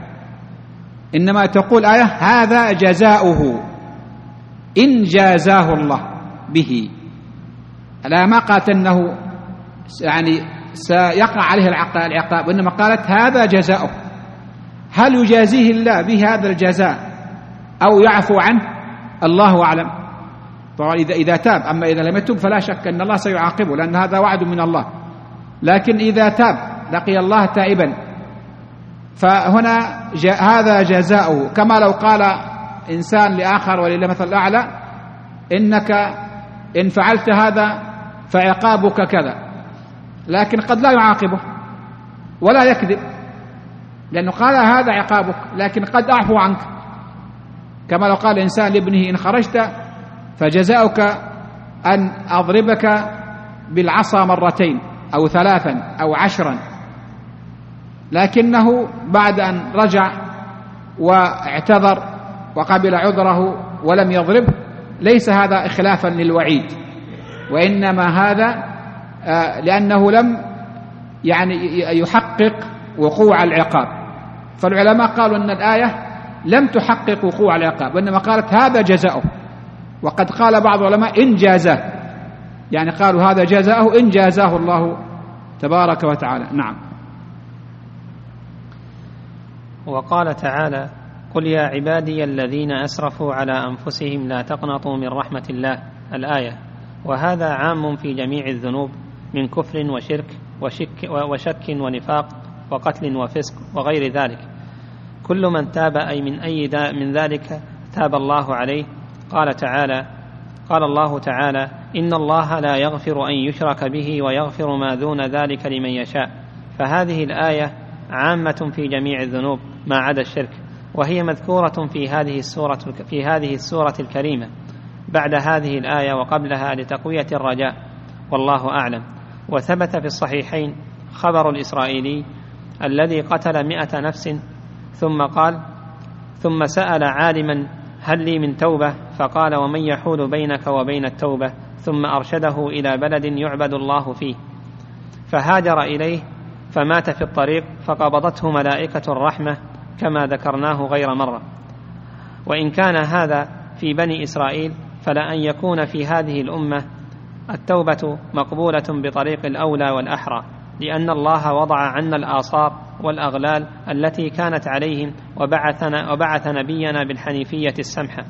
Speaker 1: إنما تقول آية هذا جزاؤه إن جازاه الله به. لا ما قالت أنه يعني سيقع عليه العقاب، وإنما قالت هذا جزاؤه. هل يجازيه الله بهذا الجزاء أو يعفو عنه؟ الله أعلم. طبعا إذا تاب، أما إذا لم يتوب فلا شك أن الله سيعاقبه، لأن هذا وعد من الله. لكن إذا تاب لقي الله تائبا فهنا هذا جزاؤه، كما لو قال إنسان لآخر ولله مثل الأعلى إنك إن فعلت هذا فعقابك كذا، لكن قد لا يعاقبه ولا يكذب، لأنه قال هذا عقابك لكن قد أعفو عنك. كما لو قال إنسان لابنه إن خرجت فجزاؤك أن أضربك بالعصا 2 أو 3 أو 10، لكنه بعد أن رجع واعتذر وقبل عذره ولم يضربه، ليس هذا إخلافا للوعيد، وإنما هذا لأنه لم يعني يحقق وقوع العقاب. فالعلماء قالوا أن الآية لم تحقق وقوع العقاب، وإنما قالت هذا جزاؤه. وقد قال بعض العلماء إن جازاه، يعني قالوا هذا جزاؤه إن جازاه الله تبارك وتعالى. نعم.
Speaker 2: وقال تعالى قل يا عبادي الذين أسرفوا على أنفسهم لا تقنطوا من رحمة الله، الآية. وهذا عام في جميع الذنوب من كفر وشرك وشك ونفاق وقتل وفسق وغير ذلك. كل من تاب أي من أي من ذلك تاب الله عليه. قال الله تعالى إن الله لا يغفر أن يشرك به ويغفر ما دون ذلك لمن يشاء. فهذه الآية عامة في جميع الذنوب ما عدا الشرك، وهي مذكورة في هذه السورة الكريمة بعد هذه الآية وقبلها لتقوية الرجاء، والله أعلم. وثبت في الصحيحين خبر الإسرائيلي الذي قتل 100 نفس ثم سأل عالما هل لي من توبة؟ فقال ومن يحول بينك وبين التوبة؟ ثم أرشده إلى بلد يعبد الله فيه، فهاجر إليه فمات في الطريق فقبضته ملائكة الرحمة كما ذكرناه غير مرة. وإن كان هذا في بني إسرائيل فلأن يكون في هذه الأمة التوبة مقبولة بطريق الأولى والأحرى، لأن الله وضع عنا الآثار والأغلال التي كانت عليهم وبعث نبينا بالحنيفية السمحة.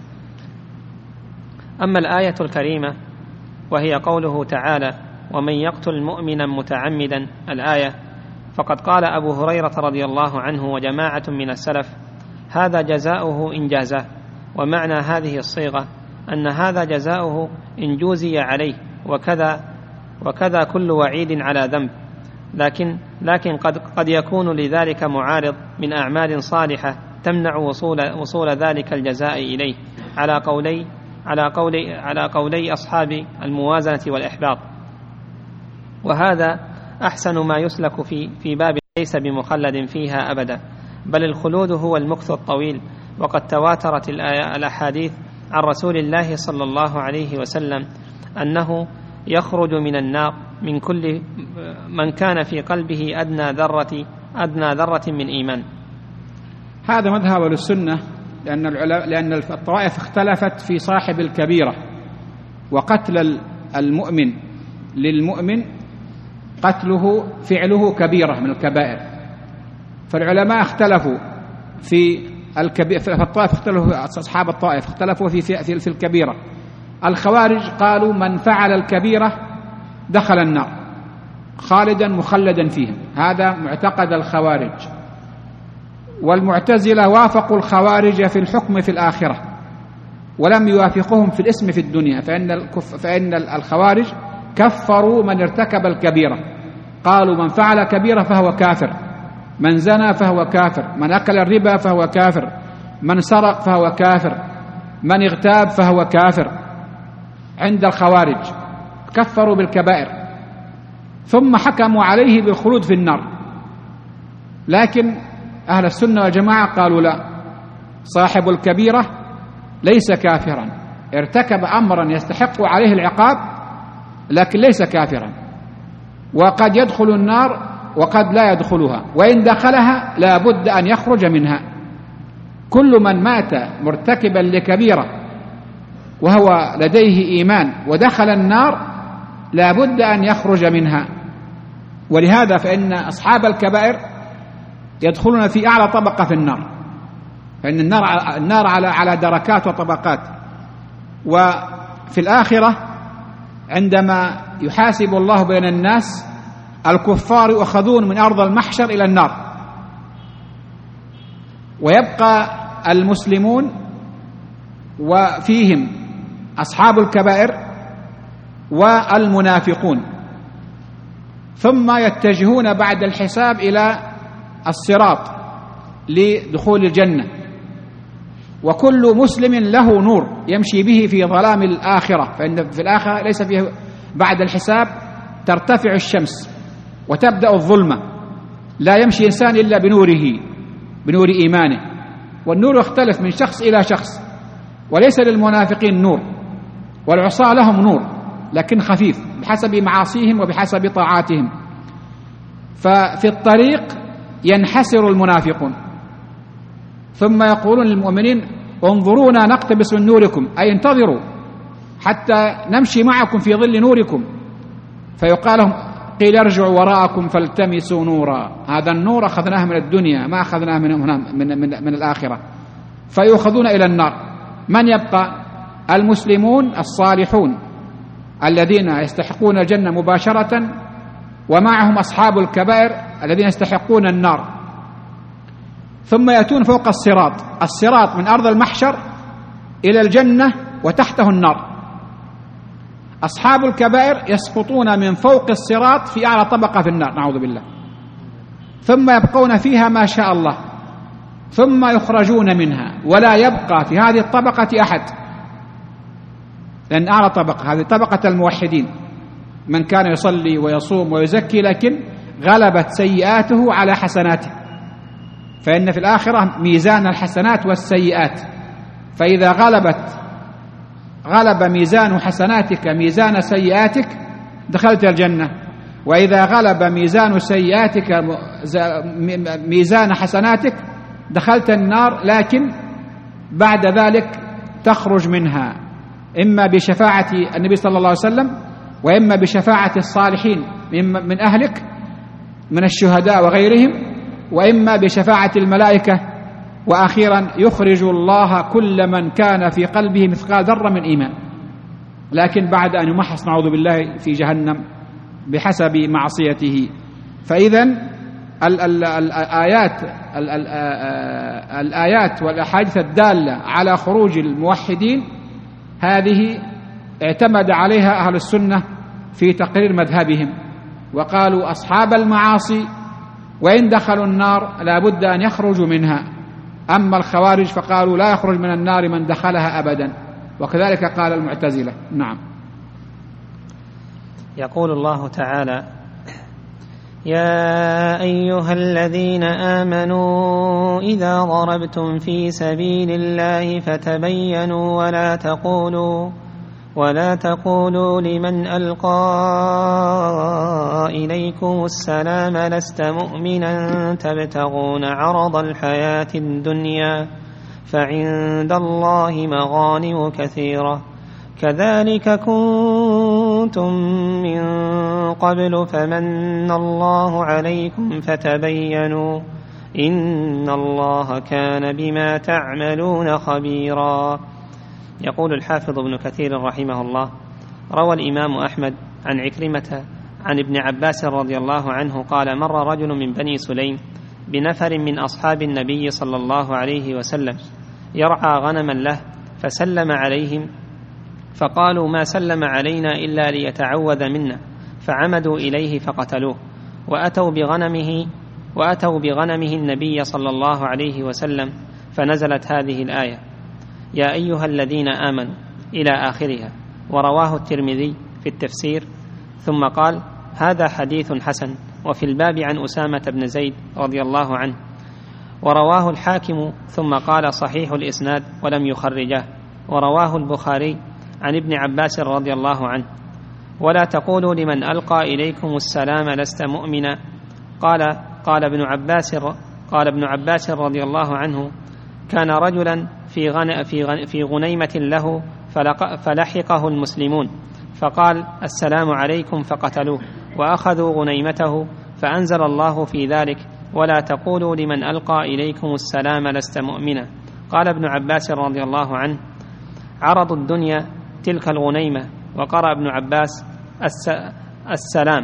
Speaker 2: أما الآية الكريمة وهي قوله تعالى: ومن يقتل مؤمنا متعمدا، الآية، فقد قال أبو هريرة رضي الله عنه وجماعة من السلف: هذا جزاؤه إن جازاه. ومعنى هذه الصيغة أن هذا جزاؤه إن جوزي عليه، وكذا كل وعيد على ذنب، لكن قد يكون لذلك معارض من أعمال صالحة تمنع وصول ذلك الجزاء إليه، على قولي أصحاب الموازنة والإحباط. وهذا أحسن ما يسلك في باب ليس بمخلد فيها أبدا، بل الخلود هو المكث الطويل. وقد تواترت الأحاديث عن رسول الله صلى الله عليه وسلم أنه يخرج من النار من كل من كان في قلبه أدنى ذرة من إيمان.
Speaker 1: هذا مذهب السنة، لأن الطوائف اختلفت في صاحب الكبيرة، وقتل المؤمن للمؤمن قتله فعله كبيرة من الكبائر. فالعلماء اختلفوا في الطائف، اختلفوا أصحاب الطائف اختلفوا في الكبيرة. الخوارج قالوا من فعل الكبيرة دخل النار خالدا مخلدا فيها، هذا معتقد الخوارج. والمعتزلة وافقوا الخوارج في الحكم في الآخرة ولم يوافقهم في الاسم في الدنيا، فإن الخوارج كفروا من ارتكب الكبيرة، قالوا من فعل كبيرة فهو كافر، من زنى فهو كافر، من أكل الربا فهو كافر، من سرق فهو كافر، من اغتاب فهو كافر. عند الخوارج كفروا بالكبائر ثم حكموا عليه بالخلود في النار. لكن أهل السنة والجماعة قالوا لا، صاحب الكبيرة ليس كافرا، ارتكب أمرا يستحق عليه العقاب لكن ليس كافرا، وقد يدخل النار وقد لا يدخلها، وإن دخلها لا بد أن يخرج منها. كل من مات مرتكبا لكبيرة وهو لديه إيمان ودخل النار لا بد أن يخرج منها. ولهذا فإن أصحاب الكبائر يدخلون في أعلى طبقة في النار، فإن النار على دركات وطبقات. وفي الآخرة عندما يحاسب الله بين الناس الكفار يؤخذون من أرض المحشر إلى النار، ويبقى المسلمون وفيهم أصحاب الكبائر والمنافقون، ثم يتجهون بعد الحساب إلى الصراط لدخول الجنة. وكل مسلم له نور يمشي به في ظلام الآخرة، فإن في الآخرة ليس فيه بعد الحساب ترتفع الشمس وتبدأ الظلمة، لا يمشي إنسان إلا بنور إيمانه. والنور يختلف من شخص إلى شخص، وليس للمنافقين نور، والعصاة لهم نور لكن خفيف بحسب معاصيهم وبحسب طاعاتهم. ففي الطريق ينحسر المنافقون ثم يقولون للمؤمنين انظرونا نقتبس من نوركم، أي انتظروا حتى نمشي معكم في ظل نوركم. فيقال لهم قيل ارجعوا وراءكم فالتمسوا نورا، هذا النور أخذناه من الدنيا ما أخذناه من الآخرة، فيؤخذون إلى النار. من يبقى؟ المسلمون الصالحون الذين يستحقون الجنة مباشرة، ومعهم أصحاب الكبائر الذين يستحقون النار. ثم يأتون فوق الصراط من أرض المحشر إلى الجنة وتحته النار. أصحاب الكبائر يسقطون من فوق الصراط في أعلى طبقة في النار، نعوذ بالله، ثم يبقون فيها ما شاء الله، ثم يخرجون منها ولا يبقى في هذه الطبقة أحد، لأن أعلى طبقة هذه طبقة الموحدين، من كان يصلي ويصوم ويزكي لكن غلبت سيئاته على حسناته، فإن في الآخرة ميزان الحسنات والسيئات، فإذا غلب ميزان حسناتك ميزان سيئاتك دخلت الجنة، وإذا غلب ميزان سيئاتك ميزان حسناتك دخلت النار، لكن بعد ذلك تخرج منها إما بشفاعة النبي صلى الله عليه وسلم، وإما بشفاعة الصالحين من أهلك من الشهداء وغيرهم، وإما بشفاعة الملائكة، وأخيرا يخرج الله كل من كان في قلبه مثقال ذرة من إيمان، لكن بعد أن يمحص نعوذ بالله في جهنم بحسب معصيته. فإذن الآيات والأحاديث الدالة على خروج الموحدين هذه اعتمد عليها أهل السنة في تقرير مذهبهم، وقالوا أصحاب المعاصي وإن دخلوا النار لا بد أن يخرجوا منها، أما الخوارج فقالوا لا يخرج من النار من دخلها أبدا، وكذلك قال المعتزلة. نعم.
Speaker 2: يقول الله تعالى: يا أيها الذين آمنوا إذا ضربتم في سبيل الله فتبينوا ولا تقولوا لمن ألقى إليكم السلام لست مؤمنا تبتغون عرض الحياة الدنيا فعند الله مغانم كثيرة كذلك كنتم من قبل فمن الله عليكم فتبينوا إن الله كان بما تعملون خبيرا. يقول الحافظ ابن كثير رحمه الله: روى الإمام أحمد عن عكرمة عن ابن عباس رضي الله عنه قال: مر رجل من بني سليم بنفر من أصحاب النبي صلى الله عليه وسلم يرعى غنما له، فسلم عليهم فقالوا: ما سلم علينا إلا ليتعوذ منا، فعمدوا إليه فقتلوه، وأتوا بغنمه النبي صلى الله عليه وسلم، فنزلت هذه الآية: يا أيها الذين آمنوا إلى آخرها. ورواه الترمذي في التفسير، ثم قال: هذا حديث حسن. وفي الباب عن أسامة بن زيد رضي الله عنه. ورواه الحاكم ثم قال: صحيح الإسناد ولم يخرجه. ورواه البخاري عن ابن عباس رضي الله عنه: ولا تقولوا لمن ألقى إليكم السلام لست مؤمنا. قال ابن عباس رضي الله عنه: كان رجلا في غنيمة له فلحقه المسلمون فقال: السلام عليكم، فقتلوه وأخذوا غنيمته، فأنزل الله في ذلك: ولا تقولوا لمن ألقى إليكم السلام لست مؤمنا. قال ابن عباس رضي الله عنه: عرض الدنيا تلك الغنيمة، وقرأ ابن عباس السلام.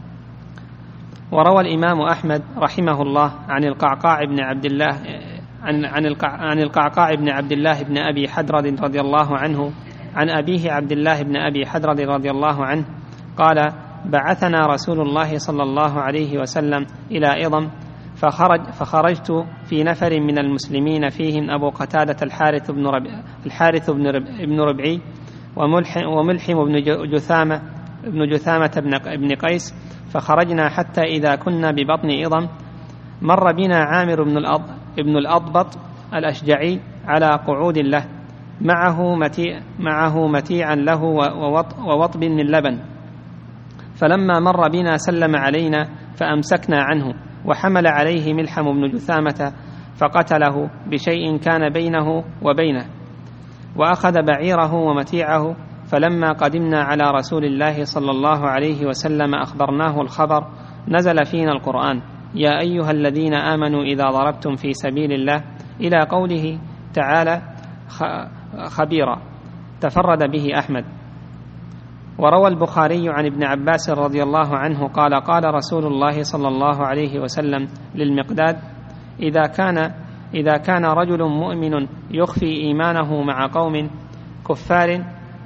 Speaker 2: وروى الإمام أحمد رحمه الله عن القعقاع بن عبد الله عن القعقاع بن عبد الله بن أبي حدرد رضي الله عنه عن أبيه عبد الله بن أبي حدرد رضي الله عنه قال: بعثنا رسول الله صلى الله عليه وسلم إلى إضم، فخرجت في نفر من المسلمين فيهم أبو قتادة الحارث بن ربعي وملحم بن جثامة بن قيس، فخرجنا حتى إذا كنا ببطن إضم مر بنا عامر بن الأضبط الأشجعي على قعود له معه متيعا له ووطب من لبن، فلما مر بنا سلم علينا فأمسكنا عنه، وحمل عليه ملحم بن جثامة فقتله بشيء كان بينه وبينه، وأخذ بعيره ومتيعه. فلما قدمنا على رسول الله صلى الله عليه وسلم أخبرناه الخبر، نزل فينا القرآن: يا أيها الذين آمنوا إذا ضربتم في سبيل الله، إلى قوله تعالى خبيرا، تفرد به أحمد. وروى البخاري عن ابن عباس رضي الله عنه قال: قال رسول الله صلى الله عليه وسلم للمقداد: إذا كان رجل مؤمن يخفي إيمانه مع قوم كفار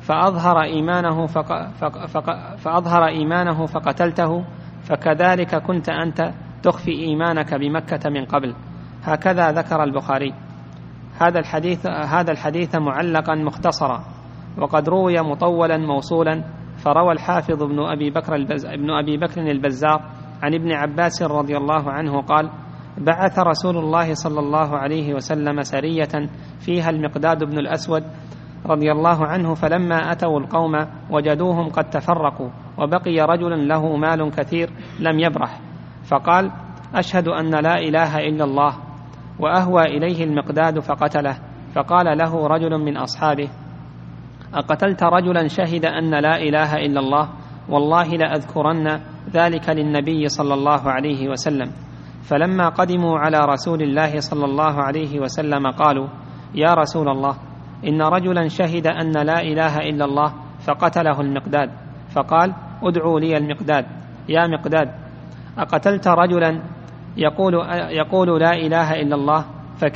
Speaker 2: فأظهر إيمانه فقتلته، فكذلك كنت أنت تخفي إيمانك بمكة من قبل. هكذا ذكر البخاري هذا الحديث معلقا مختصرا، وقد روي مطولا موصولا. فروى الحافظ ابن أبي بكر البزار عن ابن عباس رضي الله عنه قال: بعث رسول الله صلى الله عليه وسلم سرية فيها المقداد بن الأسود رضي الله عنه، فلما أتوا القوم وجدوهم قد تفرقوا وبقي رجل له مال كثير لم يبرح، فقال: أشهد أن لا إله إلا الله، وأهوى إليه المقداد فقتله. فقال له رجل من أصحابه: أقتلت رجلا شهد أن لا إله إلا الله؟ والله لأذكرن ذلك للنبي صلى الله عليه وسلم. فلما قدموا على رسول الله صلى الله عليه وسلم قالوا: يا رسول الله، إن رجلا شهد أن لا إله إلا الله فقتله المقداد. فقال: ادعوا لي المقداد. يا مقداد، أقتلت رجلا يقول لا إله إلا الله،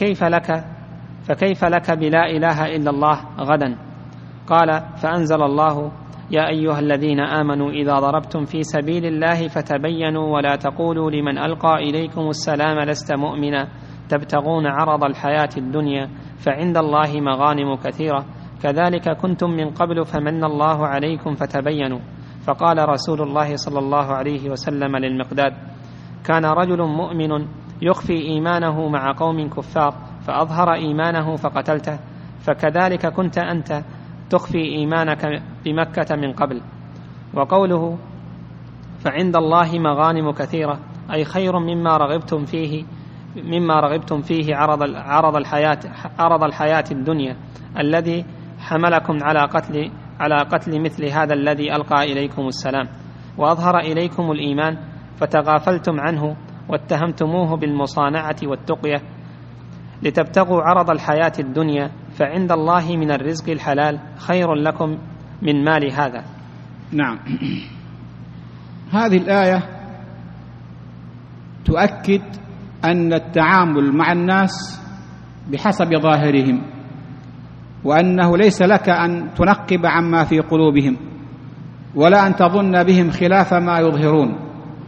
Speaker 2: فكيف لك بلا إله إلا الله غدا؟ قال: فأنزل الله: يا أيها الذين آمنوا إذا ضربتم في سبيل الله فتبينوا ولا تقولوا لمن ألقى إليكم السلام لست مؤمنا تبتغون عرض الحياة الدنيا فعند الله مغانم كثيرة كذلك كنتم من قبل فمن الله عليكم فتبينوا. فقال رسول الله صلى الله عليه وسلم للمقداد: كان رجل مؤمن يخفي إيمانه مع قوم كفار فأظهر إيمانه فقتلته، فكذلك كنت أنت تخفي إيمانك بمكة من قبل. وقوله فعند الله مغانم كثيرة أي خير مما رغبتم فيه عرض الحياة الدنيا الذي حملكم على قتل مثل هذا الذي ألقى إليكم السلام وأظهر إليكم الإيمان فتغافلتم عنه واتهمتموه بالمصانعة والتقية لتبتغوا عرض الحياة الدنيا فعند الله من الرزق الحلال خير لكم من مال هذا.
Speaker 1: نعم، هذه الآية تؤكد أن التعامل مع الناس بحسب ظاهرهم، وأنه ليس لك أن تنقب عما في قلوبهم ولا أن تظن بهم خلاف ما يظهرون.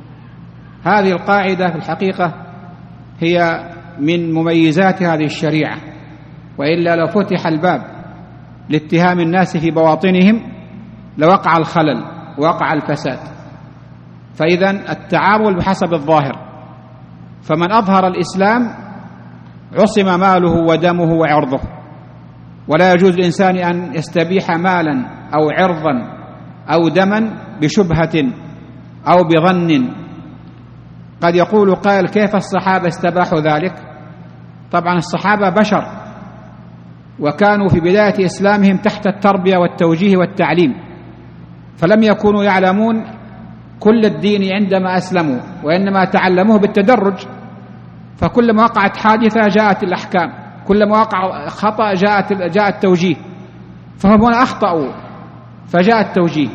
Speaker 1: هذه القاعدة في الحقيقة هي من مميزات هذه الشريعة، وإلا لو فتح الباب لاتهام الناس في بواطنهم لوقع الخلل ووقع الفساد. فإذن التعامل بحسب الظاهر، فمن أظهر الإسلام عصم ماله ودمه وعرضه، ولا يجوز للإنسان أن يستبيح مالا أو عرضا أو دما بشبهة أو بظن. قد يقول قائل: كيف الصحابة استباحوا ذلك؟ طبعا الصحابة بشر، وكانوا في بداية إسلامهم تحت التربية والتوجيه والتعليم، فلم يكونوا يعلمون كل الدين عندما أسلموا، وإنما تعلموه بالتدرج. فكلما وقعت حادثة جاءت الأحكام، كلما وقع خطأ جاء التوجيه، فهم أخطأوا فجاء التوجيه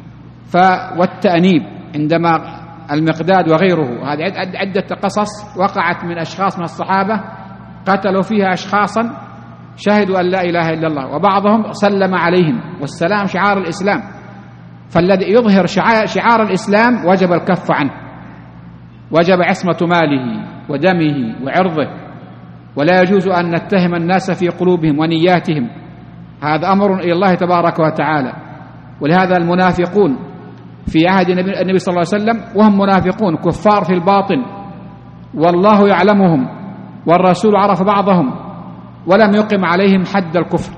Speaker 1: والتأنيب. عندما المقداد وغيره، هذه عدة قصص وقعت من أشخاص من الصحابة قتلوا فيها أشخاصا شهدوا أن لا إله إلا الله، وبعضهم سلم عليهم، والسلام شعار الإسلام، فالذي يظهر شعار الإسلام وجب الكف عنه، وجب عصمة ماله ودمه وعرضه، ولا يجوز أن نتهم الناس في قلوبهم ونياتهم، هذا أمر إلى الله تبارك وتعالى. ولهذا المنافقون في عهد النبي صلى الله عليه وسلم وهم منافقون كفار في الباطن، والله يعلمهم والرسول عرف بعضهم ولم يقم عليهم حد الكفر،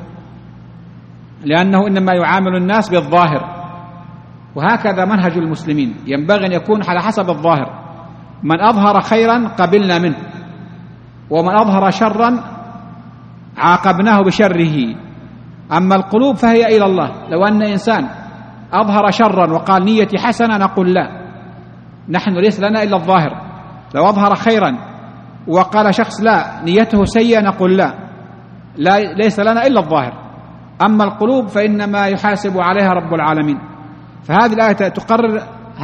Speaker 1: لأنه إنما يعامل الناس بالظاهر. وهكذا منهج المسلمين ينبغي أن يكون على حسب الظاهر، من أظهر خيرا قبلنا منه، ومن أظهر شرا عاقبناه بشره. أما القلوب فهي إلى الله، لو أن إنسان أظهر شرا وقال نيتي حسنة نقول لا، نحن ليس لنا إلا الظاهر. لو أظهر خيرا وقال شخص لا نيته سيئة نقول لا ليس لنا إلا الظاهر. أما القلوب فإنما يحاسب عليها رب العالمين. فهذه الآية تقرر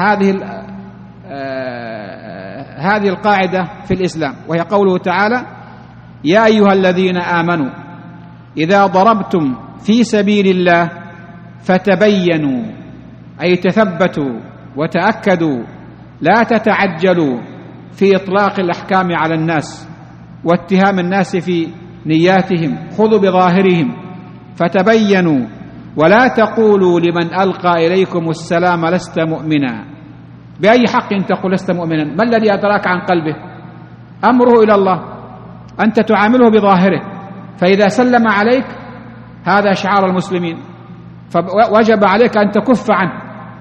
Speaker 1: هذه القاعدة في الإسلام، وهي قوله تعالى: يا أيها الذين آمنوا إذا ضربتم في سبيل الله فتبينوا، أي تثبتوا وتأكدوا، لا تتعجلوا في إطلاق الأحكام على الناس واتهام الناس في نياتهم، خذوا بظاهرهم فتبينوا ولا تقولوا لمن ألقى إليكم السلام لست مؤمنا. بأي حق تقول لست مؤمنا؟ ما الذي أدراك عن قلبه؟ أمره إلى الله، أنت تعامله بظاهره، فإذا سلم عليك هذا شعار المسلمين، فوجب عليك أن تكف عنه.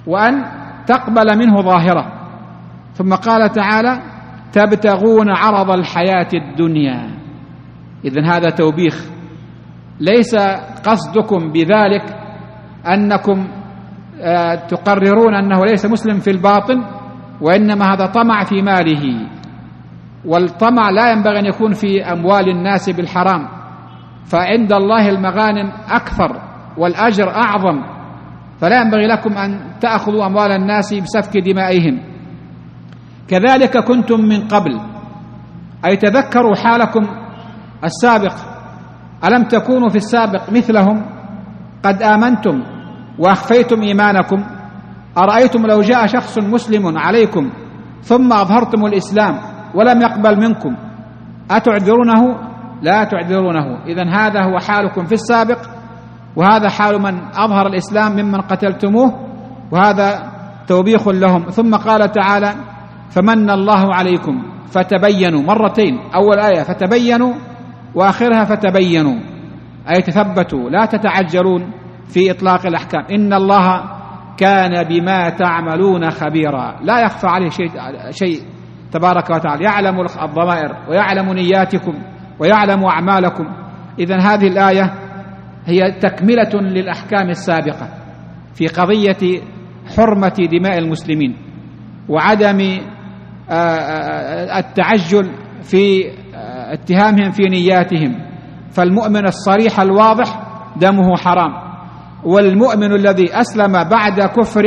Speaker 1: وأن تقبل منه ظاهرة. ثم قال تعالى: تبتغون عرض الحياة الدنيا. إذن هذا توبيخ، ليس قصدكم بذلك أنكم تقررون أنه ليس مسلم في الباطن، وإنما هذا طمع في ماله، والطمع لا ينبغي أن يكون في أموال الناس بالحرام، فعند الله المغانم أكثر والأجر أعظم، فلا ينبغي لكم أن تأخذوا أموال الناس بسفك دمائهم. كذلك كنتم من قبل، أي تذكروا حالكم السابق. ألم تكونوا في السابق مثلهم قد آمنتم وأخفيتم إيمانكم؟ أرأيتم لو جاء شخص مسلم عليكم ثم أظهرتم الإسلام ولم يقبل منكم أتعذرونه؟ لا تعذرونه. إذن هذا هو حالكم في السابق، وهذا حال من أظهر الإسلام ممن قتلتموه، وهذا توبيخ لهم. ثم قال تعالى: فمن الله عليكم فتبينوا، مرتين، أول آية فتبينوا وآخرها فتبينوا، أي تثبتوا لا تتعجلون في إطلاق الأحكام. إن الله كان بما تعملون خبيرا، لا يخفى عليه شيء تبارك وتعالى، يعلم الضمائر ويعلم نياتكم ويعلم أعمالكم. إذن هذه الآية هي تكملة للأحكام السابقة في قضية حرمة دماء المسلمين وعدم التعجل في اتهامهم في نياتهم. فالمؤمن الصريح الواضح دمه حرام، والمؤمن الذي أسلم بعد كفر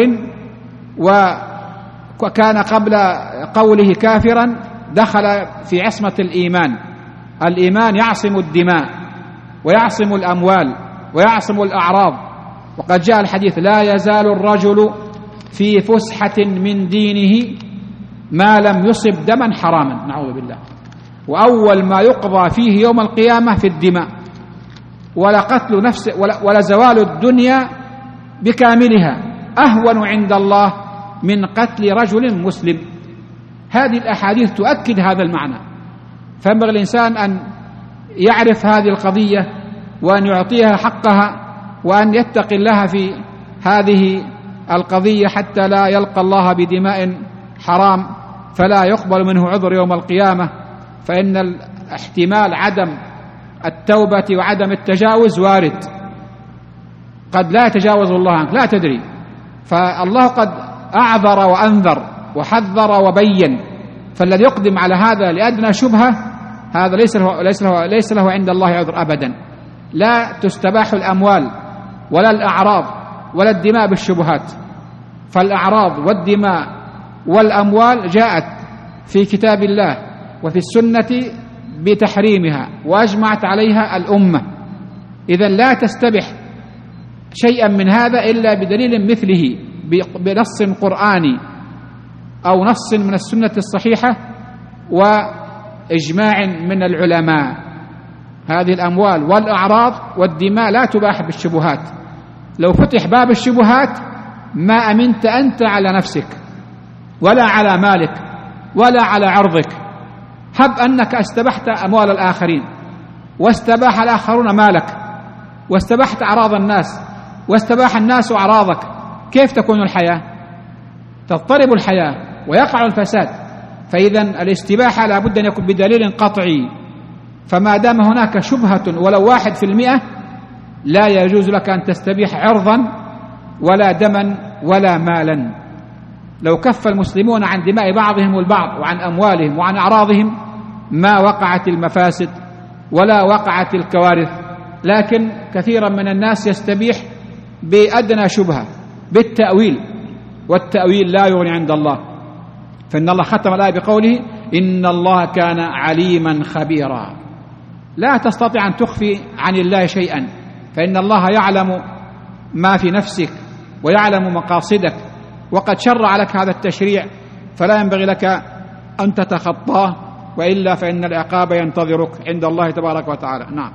Speaker 1: وكان قبل قوله كافرا دخل في عصمة الإيمان. الإيمان يعصم الدماء ويعصم الأموال ويعصم الأعراض، وقد جاء الحديث: لا يزال الرجل في فسحة من دينه ما لم يصب دما حراما، نعوذ بالله. وأول ما يقضى فيه يوم القيامة في الدماء، ولا قتل نفس ولا زوال الدنيا بكاملها أهون عند الله من قتل رجل مسلم. هذه الأحاديث تؤكد هذا المعنى، فينبغي الإنسان أن يعرف هذه القضية وأن يعطيها حقها وأن يتقي الله في هذه القضية حتى لا يلقى الله بدماء حرام فلا يقبل منه عذر يوم القيامة. فإن الاحتمال عدم التوبة وعدم التجاوز وارد، قد لا يتجاوز الله عنك، لا تدري. فالله قد أعذر وأنذر وحذر وبين، فالذي يقدم على هذا لأدنى شبهة هذا ليس له عند الله عذر أبدا. لا تستباح الأموال ولا الأعراض ولا الدماء بالشبهات، فالأعراض والدماء والأموال جاءت في كتاب الله وفي السنة بتحريمها وأجمعت عليها الأمة. إذن لا تستبح شيئا من هذا إلا بدليل مثله، بنص قرآني أو نص من السنة الصحيحة وإجماع من العلماء. هذه الأموال والأعراض والدماء لا تباح بالشبهات. لو فتح باب الشبهات ما أمنت أنت على نفسك ولا على مالك ولا على عرضك. هب أنك استبحت أموال الآخرين واستباح الآخرون مالك واستبحت أعراض الناس واستباح الناس أعراضك، كيف تكون الحياة؟ تضطرب الحياة ويقع الفساد. فإذن الاستباحة لا بد أن يكون بدليل قطعي، فما دام هناك شبهة ولو 1% لا يجوز لك أن تستبيح عرضا ولا دما ولا مالا. لو كف المسلمون عن دماء بعضهم البعض وعن أموالهم وعن أعراضهم ما وقعت المفاسد ولا وقعت الكوارث، لكن كثيرا من الناس يستبيح بأدنى شبهة بالتأويل، والتأويل لا يغني عند الله. فإن الله ختم الآية بقوله: إن الله كان عليما خبيرا. لا تستطيع أن تخفي عن الله شيئا، فإن الله يعلم ما في نفسك ويعلم مقاصدك، وقد شرع لك هذا التشريع، فلا ينبغي لك أن تتخطاه، وإلا فإن العقاب ينتظرك عند الله تبارك وتعالى. نعم.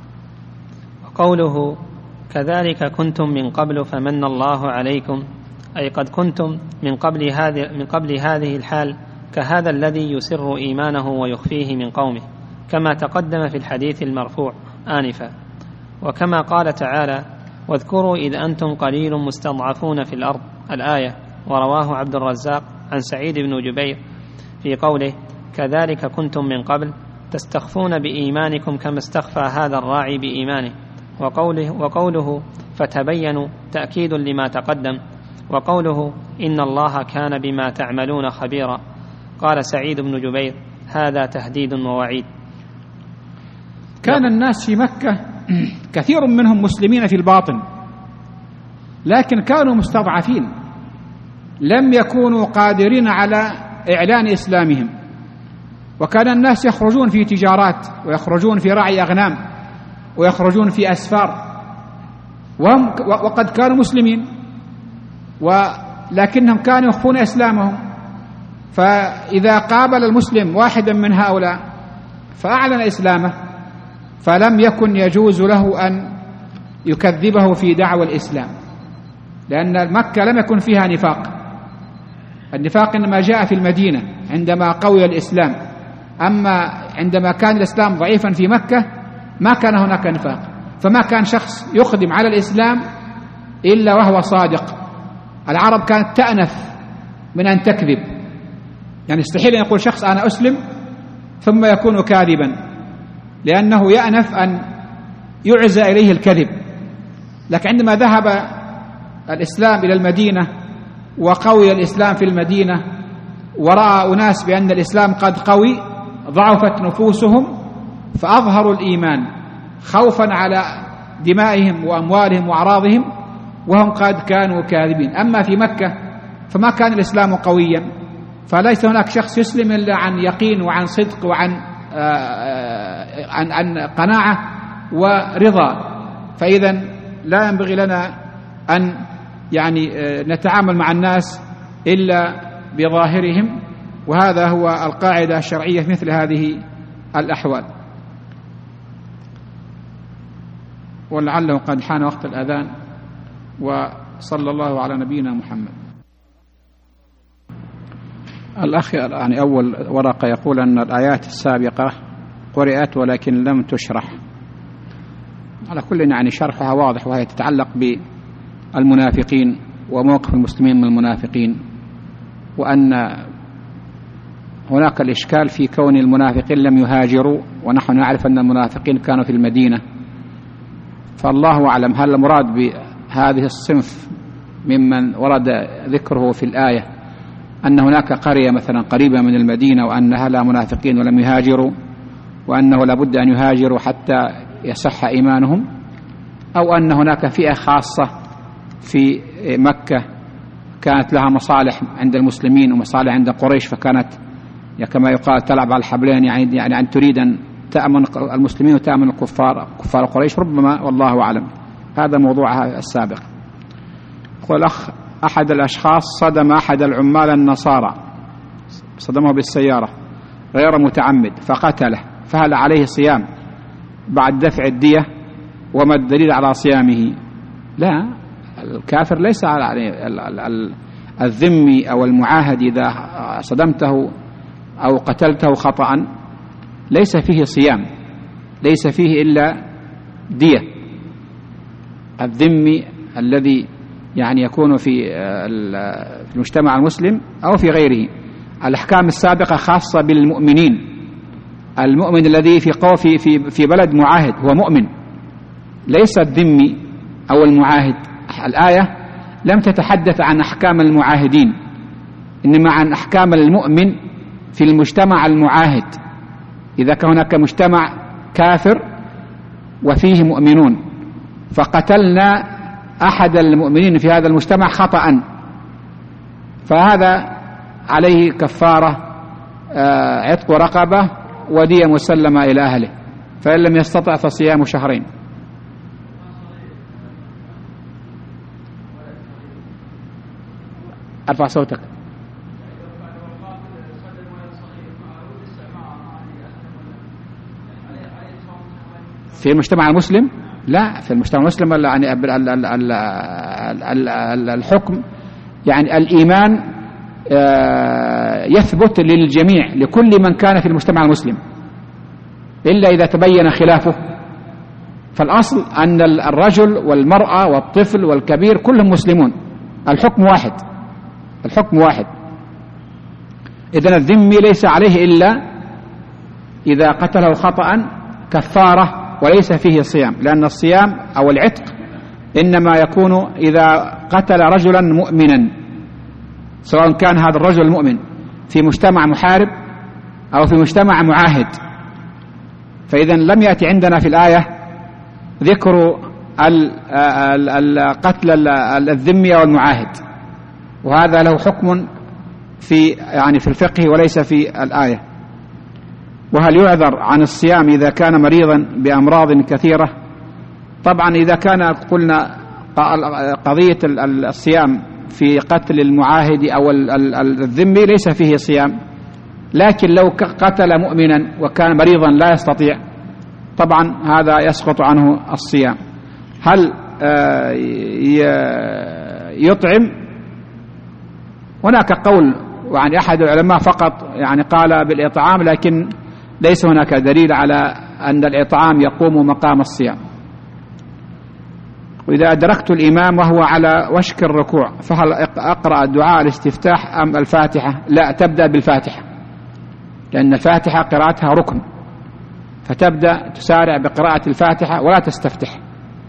Speaker 2: وقوله: كذلك كنتم من قبل فمن الله عليكم، أي قد كنتم من قبل هذه الحال كهذا الذي يسر إيمانه ويخفيه من قومه، كما تقدم في الحديث المرفوع آنفا. وكما قال تعالى: واذكروا إذ أنتم قليل مستضعفون في الأرض الآية. ورواه عبد الرزاق عن سعيد بن جبير في قوله: كذلك كنتم من قبل تستخفون بإيمانكم كما استخفى هذا الراعي بإيمانه. وقوله فتبينوا تأكيد لما تقدم. وقوله إن الله كان بما تعملون خبيرا. قال سعيد بن جبير: هذا تهديد ووعيد.
Speaker 1: كان الناس في مكة كثير منهم مسلمين في الباطن، لكن كانوا مستضعفين، لم يكونوا قادرين على إعلان إسلامهم، وكان الناس يخرجون في تجارات ويخرجون في رعي أغنام ويخرجون في أسفار وقد كانوا مسلمين، ولكنهم كانوا يخفون إسلامهم. فإذا قابل المسلم واحدا من هؤلاء فأعلن إسلامه فلم يكن يجوز له أن يكذبه في دعوى الإسلام، لأن مكة لم يكن فيها نفاق. النفاق إنما جاء في المدينة عندما قوي الإسلام، أما عندما كان الإسلام ضعيفا في مكة ما كان هناك نفاق، فما كان شخص يقدم على الإسلام إلا وهو صادق. العرب كانت تأنف من أن تكذب، يعني يستحيل أن يقول شخص أنا أسلم ثم يكون كاذبا، لأنه يأنف أن يعزى إليه الكذب. لكن عندما ذهب الإسلام إلى المدينة وقوي الإسلام في المدينة ورأى أناس بأن الإسلام قد قوي ضعفت نفوسهم فأظهروا الإيمان خوفا على دمائهم وأموالهم وأعراضهم وهم قد كانوا كاذبين. أما في مكة فما كان الإسلام قويا، فليس هناك شخص يسلم إلا عن يقين وعن صدق وعن عن قناعة ورضا. فإذا لا ينبغي لنا أن يعني نتعامل مع الناس إلا بظاهرهم، وهذا هو القاعدة الشرعية في مثل هذه الأحوال. ولعله قد حان وقت الأذان، وصلى الله على نبينا محمد. الأخ يعني أول ورقة يقول أن الآيات السابقة قرأت ولكن لم تشرح. على كل يعني شرحها واضح، وهي تتعلق بالمنافقين وموقف المسلمين من المنافقين، وأن هناك الإشكال في كون المنافقين لم يهاجروا، ونحن نعرف أن المنافقين كانوا في المدينة. فالله أعلم هل المراد بهذه الصنف ممن ورد ذكره في الآية أن هناك قرية مثلا قريبة من المدينة وأنها لا منافقين ولم يهاجروا، وأنه لابد أن يهاجروا حتى يصح إيمانهم، أو أن هناك فئة خاصة في مكة كانت لها مصالح عند المسلمين ومصالح عند قريش، فكانت كما يقال تلعب على الحبلين، يعني أن تريد أن تأمن المسلمين وتأمن كفار قريش، ربما، والله أعلم. هذا موضوعها السابق. يقول الأخ: أحد الأشخاص صدم أحد العمال النصارى، صدمه بالسيارة غير متعمد فقتله، فهل عليه صيام بعد دفع الدية؟ وما الدليل على صيامه؟ لا، الكافر ليس على الذمي أو المعاهد إذا صدمته أو قتلته خطأ ليس فيه صيام، ليس فيه إلا دية. الذمي الذي يعني يكون في المجتمع المسلم أو في غيره. الأحكام السابقة خاصة بالمؤمنين. المؤمن الذي في بلد معاهد هو مؤمن، ليس الذمي أو المعاهد. الآية لم تتحدث عن أحكام المعاهدين، إنما عن أحكام المؤمن في المجتمع المعاهد. إذا كان هناك مجتمع كافر وفيه مؤمنون فقتلنا أحد المؤمنين في هذا المجتمع خطأ، فهذا عليه كفارة عتق رقبة ودية مسلمة إلى أهله، فإن لم يستطع فصيام شهرين. ارفع صوتك. في المجتمع المسلم؟ لا، في المجتمع المسلم يعني الحكم يعني الإيمان يثبت للجميع لكل من كان في المجتمع المسلم، إلا إذا تبين خلافه. فالأصل أن الرجل والمرأة والطفل والكبير كلهم مسلمون، الحكم واحد. الحكم واحد. إذن الذمي ليس عليه إلا إذا قتله خطأ كفارة وليس فيه صيام، لأن الصيام أو العتق إنما يكون إذا قتل رجلا مؤمنا، سواء كان هذا الرجل المؤمن في مجتمع محارب أو في مجتمع معاهد. فإذا لم يأتي عندنا في الآية ذكر القتل الذمي والمعاهد، وهذا له حكم في الفقه وليس في الآية. وهل يعذر عن الصيام إذا كان مريضا بأمراض كثيرة؟ طبعا إذا كان قلنا قضية الصيام في قتل المعاهد أو الذمي ليس فيه صيام، لكن لو قتل مؤمنا وكان مريضا لا يستطيع طبعا هذا يسقط عنه الصيام. هل يطعم؟ هناك قول وعن أحد العلماء فقط قال بالإطعام، لكن ليس هناك دليل على أن الإطعام يقوم مقام الصيام. وإذا أدركت الإمام وهو على وشك الركوع فهل أقرأ دعاء الاستفتاح أم الفاتحة؟ لا، تبدأ بالفاتحة، لأن الفاتحة قراءتها ركن، فتبدأ تسارع بقراءة الفاتحة ولا تستفتح.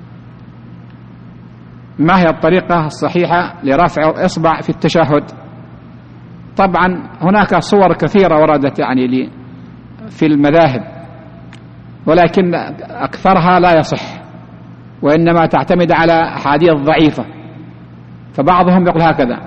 Speaker 1: ما هي الطريقة الصحيحة لرفع الإصبع في التشهد؟ طبعا هناك صور كثيرة وردت في المذاهب، ولكن أكثرها لا يصح، وإنما تعتمد على أحاديث ضعيفة. فبعضهم يقول هكذا.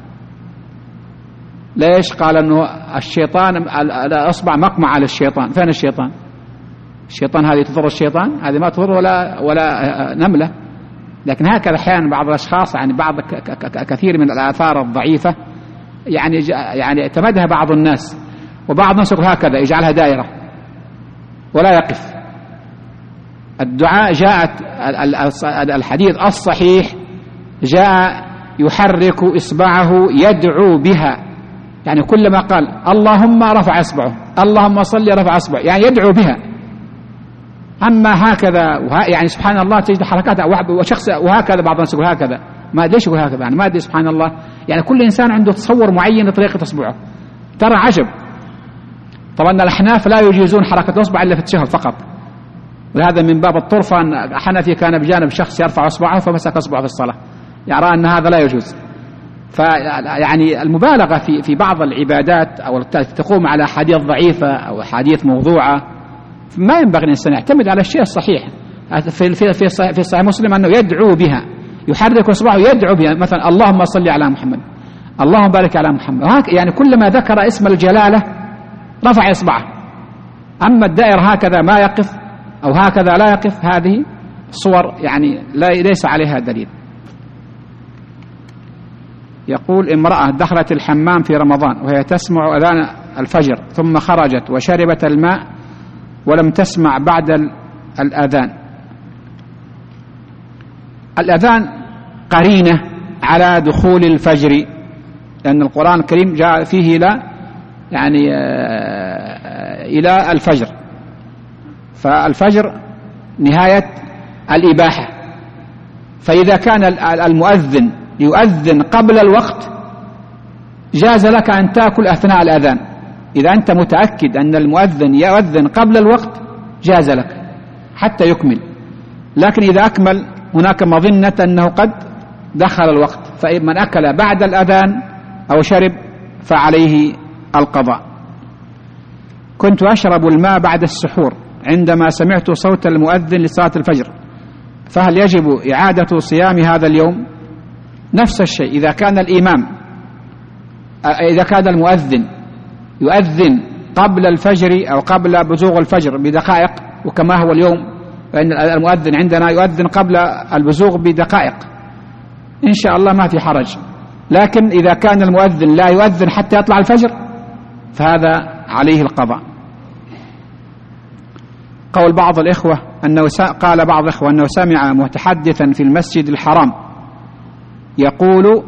Speaker 1: ليش؟ قال أنه الشيطان الأصبع مقمع على الشيطان. فين الشيطان؟ الشيطان هذه تضر الشيطان؟ هذه ما تضر ولا نملة. لكن هكذا أحيانا بعض الأشخاص بعض كثير من الآثار الضعيفة اعتمدها بعض الناس، وبعض الناس يقول هكذا يجعلها دائرة ولا يقف. الدعاء جاءت الحديث الصحيح جاء يحرك إصبعه يدعو بها، كلما قال اللهم رفع إصبعه، اللهم صل رفع إصبعه، يدعو بها. أما هكذا سبحان الله تجد حركات وشخص وهكذا، بعض الناس يقول هكذا، ما ليش يقول هكذا؟ ما أدري. سبحان الله، كل إنسان عنده تصور معين لطريقة إصبعه. ترى عجب. طبعا الأحناف لا يجيزون حركة الإصبع إلا في التشهد فقط، وهذا من باب الطرفة. حنفي كان بجانب شخص يرفع إصبعه فمسك إصبعه في الصلاة، يرى أن هذا لا يجوز. المبالغة في بعض العبادات أو تقوم على أحاديث ضعيفة أو أحاديث موضوعة، ما ينبغي الإنسان يعتمد على الشيء الصحيح. في صحيح مسلم أنه يدعو بها، يحرك إصبعه يدعو بها، مثلا اللهم صل على محمد، اللهم بارك على محمد. كلما ذكر اسم الجلالة رفع إصبعه. أما الدائر هكذا ما يقف أو هكذا لا يقف، هذه صور ليس عليها دليل. يقول امرأة دخلت الحمام في رمضان وهي تسمع أذان الفجر ثم خرجت وشربت الماء ولم تسمع بعد الأذان. الأذان قرينة على دخول الفجر، لأن القرآن الكريم جاء فيه إلى الفجر، فالفجر نهاية الإباحة. فإذا كان المؤذن يؤذن قبل الوقت جاز لك أن تأكل أثناء الأذان. إذا أنت متأكد أن المؤذن يؤذن قبل الوقت جاز لك حتى يكمل، لكن إذا أكمل هناك مظنة أنه قد دخل الوقت، فمن أكل بعد الأذان أو شرب فعليه القضاء. كنت أشرب الماء بعد السحور عندما سمعت صوت المؤذن لصلاة الفجر، فهل يجب إعادة صيام هذا اليوم؟ نفس الشيء. إذا كان المؤذن يؤذن قبل الفجر أو قبل بزوغ الفجر بدقائق، وكما هو اليوم فإن المؤذن عندنا يؤذن قبل البزوغ بدقائق، إن شاء الله ما في حرج. لكن إذا كان المؤذن لا يؤذن حتى يطلع الفجر فهذا عليه القضاء. قال بعض الإخوة أنه سمع متحدثا في المسجد الحرام يقول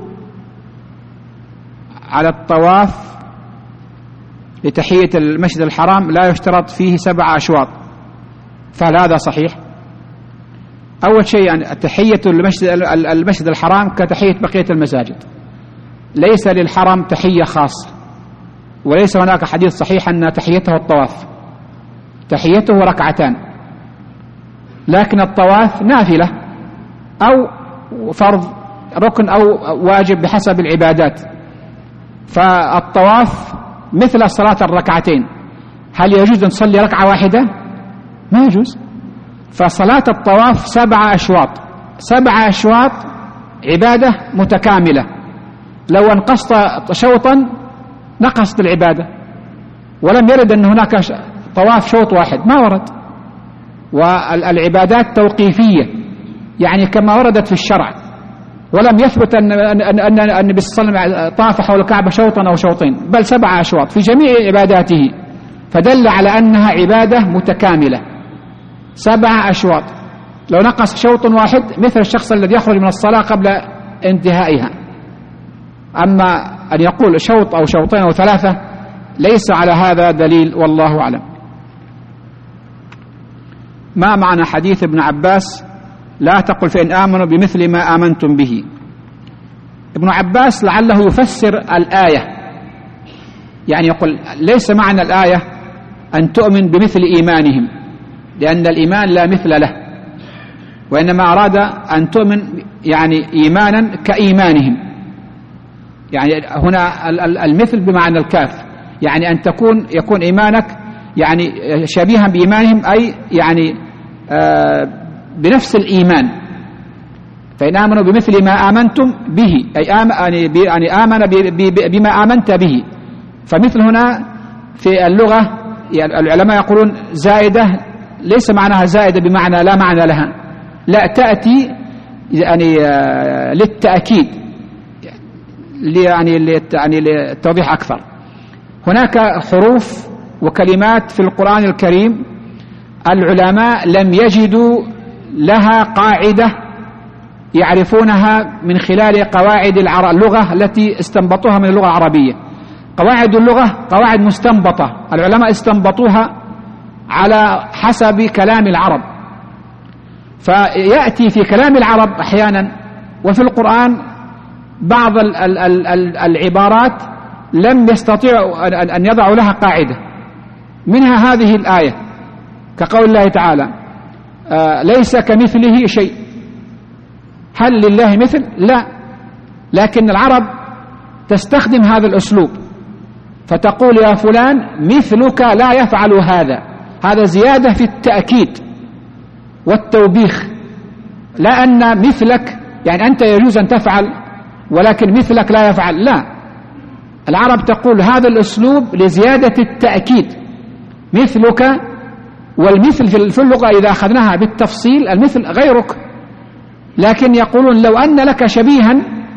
Speaker 1: على الطواف لتحية المسجد الحرام لا يشترط فيه 7 أشواط، فهل هذا صحيح؟ أول شيء تحية المسجد الحرام كتحية بقية المساجد، ليس للحرم تحية خاصة، وليس هناك حديث صحيح أن تحيته الطواف، تحيته ركعتان، لكن الطواف نافلة أو فرض ركن أو واجب بحسب العبادات. فالطواف مثل صلاة الركعتين، هل يجوز أن نصلي ركعة واحدة؟ ما يجوز. فصلاة الطواف 7 أشواط، 7 أشواط عبادة متكاملة، لو انقصت شوطا نقصت العبادة، ولم يرد أن هناك طواف شوط واحد، ما ورد. والعبادات توقيفية، يعني كما وردت في الشرع، ولم يثبت أن النبي صلى الله عليه وسلم طاف حول الكعبة شوطا أو شوطين، بل 7 أشواط في جميع عباداته، فدل على أنها عبادة متكاملة. 7 أشواط، لو نقص شوط واحد مثل الشخص الذي يخرج من الصلاة قبل انتهائها. أما أن يقول شوط أو شوطين أو 3 ليس على هذا دليل، والله أعلم. ما معنى حديث ابن عباس لا تقل فإن آمنوا بمثل ما آمنتم به؟ ابن عباس لعله يفسر الآية، يعني يقول ليس معنى الآية أن تؤمن بمثل إيمانهم، لأن الإيمان لا مثل له، وإنما أراد أن تؤمن يعني إيمانا كإيمانهم، يعني هنا المثل بمعنى الكاف، يعني أن يكون إيمانك يعني شبيها بإيمانهم، أي يعني بنفس الإيمان. فإن آمنوا بمثل ما آمنتم به، أي يعني آمن بما آمنت به. فمثل هنا في اللغة يعني العلماء يقولون زائدة، ليس معناها زائدة بمعنى لا معنى لها، لا، تأتي يعني للتأكيد، يعني للتوضيح أكثر. هناك حروف وكلمات في القرآن الكريم العلماء لم يجدوا لها قاعدة يعرفونها من خلال قواعد اللغة التي استنبطوها من اللغة العربية. قواعد اللغة قواعد مستنبطة، العلماء استنبطوها على حسب كلام العرب، فيأتي في كلام العرب أحيانا وفي القرآن بعض العبارات لم يستطيعوا أن يضعوا لها قاعدة، منها هذه الآية كقول الله تعالى ليس كمثله شيء. هل لله مثل؟ لا، لكن العرب تستخدم هذا الأسلوب، فتقول يا فلان مثلك لا يفعل هذا، هذا زيادة في التأكيد والتوبيخ، لا أن مثلك يعني أنت يجوز أن تفعل ولكن مثلك لا يفعل، لا، العرب تقول هذا الأسلوب لزيادة التأكيد، مثلك. والمثل في اللغة إذا أخذناها بالتفصيل المثل غيرك، لكن يقولون لو أن لك شبيها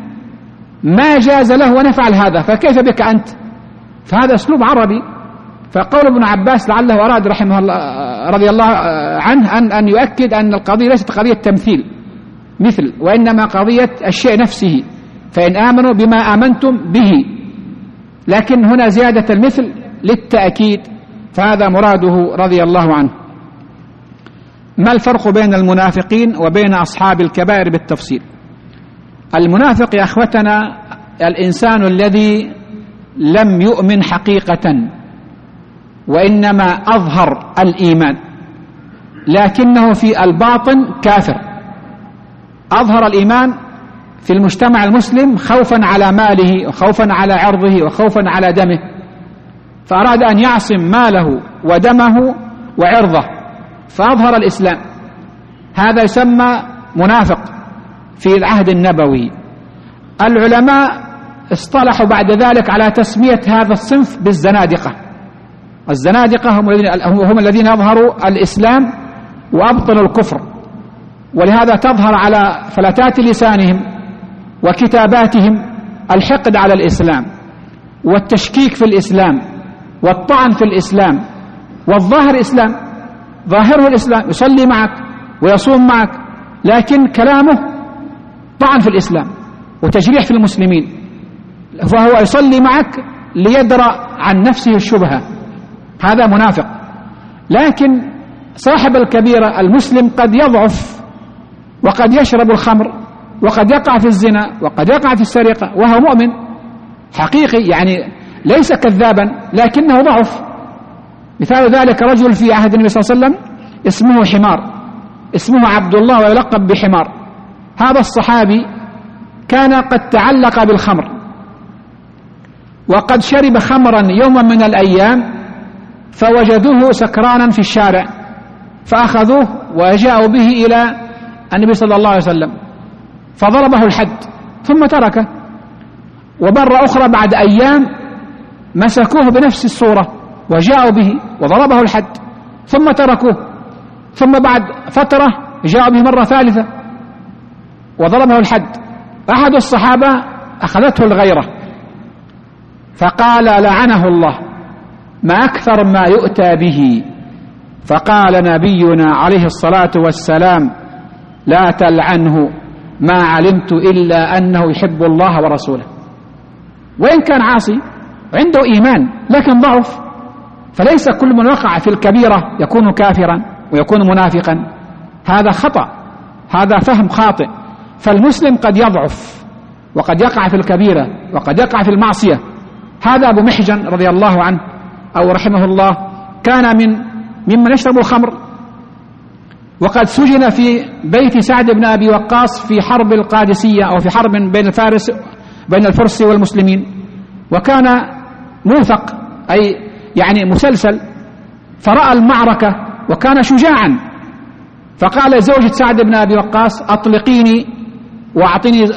Speaker 1: ما جاز له أن يفعل هذا، فكيف بك أنت؟ فهذا أسلوب عربي. فقول ابن عباس لعله أراد رحمه الله رضي الله عنه أن يؤكد أن القضية ليست قضية تمثيل مثل، وإنما قضية الشيء نفسه، فإن آمنوا بما آمنتم به، لكن هنا زيادة المثل للتأكيد، فهذا مراده رضي الله عنه. ما الفرق بين المنافقين وبين أصحاب الكبائر بالتفصيل؟ المنافق يا أخوتنا الإنسان الذي لم يؤمن حقيقة، وإنما أظهر الإيمان لكنه في الباطن كافر، أظهر الإيمان في المجتمع المسلم خوفا على ماله وخوفا على عرضه وخوفا على دمه، فأراد أن يعصم ماله ودمه وعرضه فأظهر الإسلام، هذا يسمى منافق في العهد النبوي. العلماء اصطلحوا بعد ذلك على تسمية هذا الصنف بالزنادقة. الزنادقة هم الذين أظهروا الإسلام وأبطلوا الكفر، ولهذا تظهر على فلتات لسانهم وكتاباتهم الحقد على الإسلام والتشكيك في الإسلام والطعن في الإسلام، والظاهر إسلام، ظاهره الإسلام، يصلي معك ويصوم معك، لكن كلامه طعن في الإسلام وتجريح في المسلمين، فهو يصلي معك ليدرأ عن نفسه الشبهة، هذا منافق. لكن صاحب الكبيرة المسلم قد يضعف وقد يشرب الخمر وقد يقع في الزنا وقد يقع في السرقة وهو مؤمن، حقيقي، يعني ليس كذابا لكنه ضعف. مثال ذلك رجل في عهد النبي صلى الله عليه وسلم اسمه حمار، اسمه عبد الله ويلقب بحمار. هذا الصحابي كان قد تعلق بالخمر، وقد شرب خمرا يوما من الأيام، فوجدوه سكرانا في الشارع، فأخذوه وجاءوا به إلى النبي صلى الله عليه وسلم، فضربه الحد ثم تركه. ومرة أخرى بعد أيام مسكوه بنفس الصورة وجاءوا به وضربه الحد ثم تركوه، ثم بعد فترة جاءوا به مرة ثالثة وضربه الحد. أحد الصحابة أخذته الغيرة فقال لعنه الله، ما أكثر ما يؤتى به. فقال نبينا عليه الصلاة والسلام لا تلعنه، ما علمت إلا أنه يحب الله ورسوله. وإن كان عاصي عنده إيمان لكن ضعف، فليس كل من وقع في الكبيرة يكون كافرا ويكون منافقا، هذا خطأ، هذا فهم خاطئ. فالمسلم قد يضعف وقد يقع في الكبيرة وقد يقع في المعصية. هذا أبو محجن رضي الله عنه أو رحمه الله كان ممن يشرب الخمر، وقد سجن في بيت سعد بن أبي وقاص في حرب القادسية أو في حرب بين الفرس والمسلمين، وكان موثق أي يعني مسلسل، فرأى المعركة وكان شجاعا، فقال زوجة سعد بن أبي وقاص أطلقيني وأعطني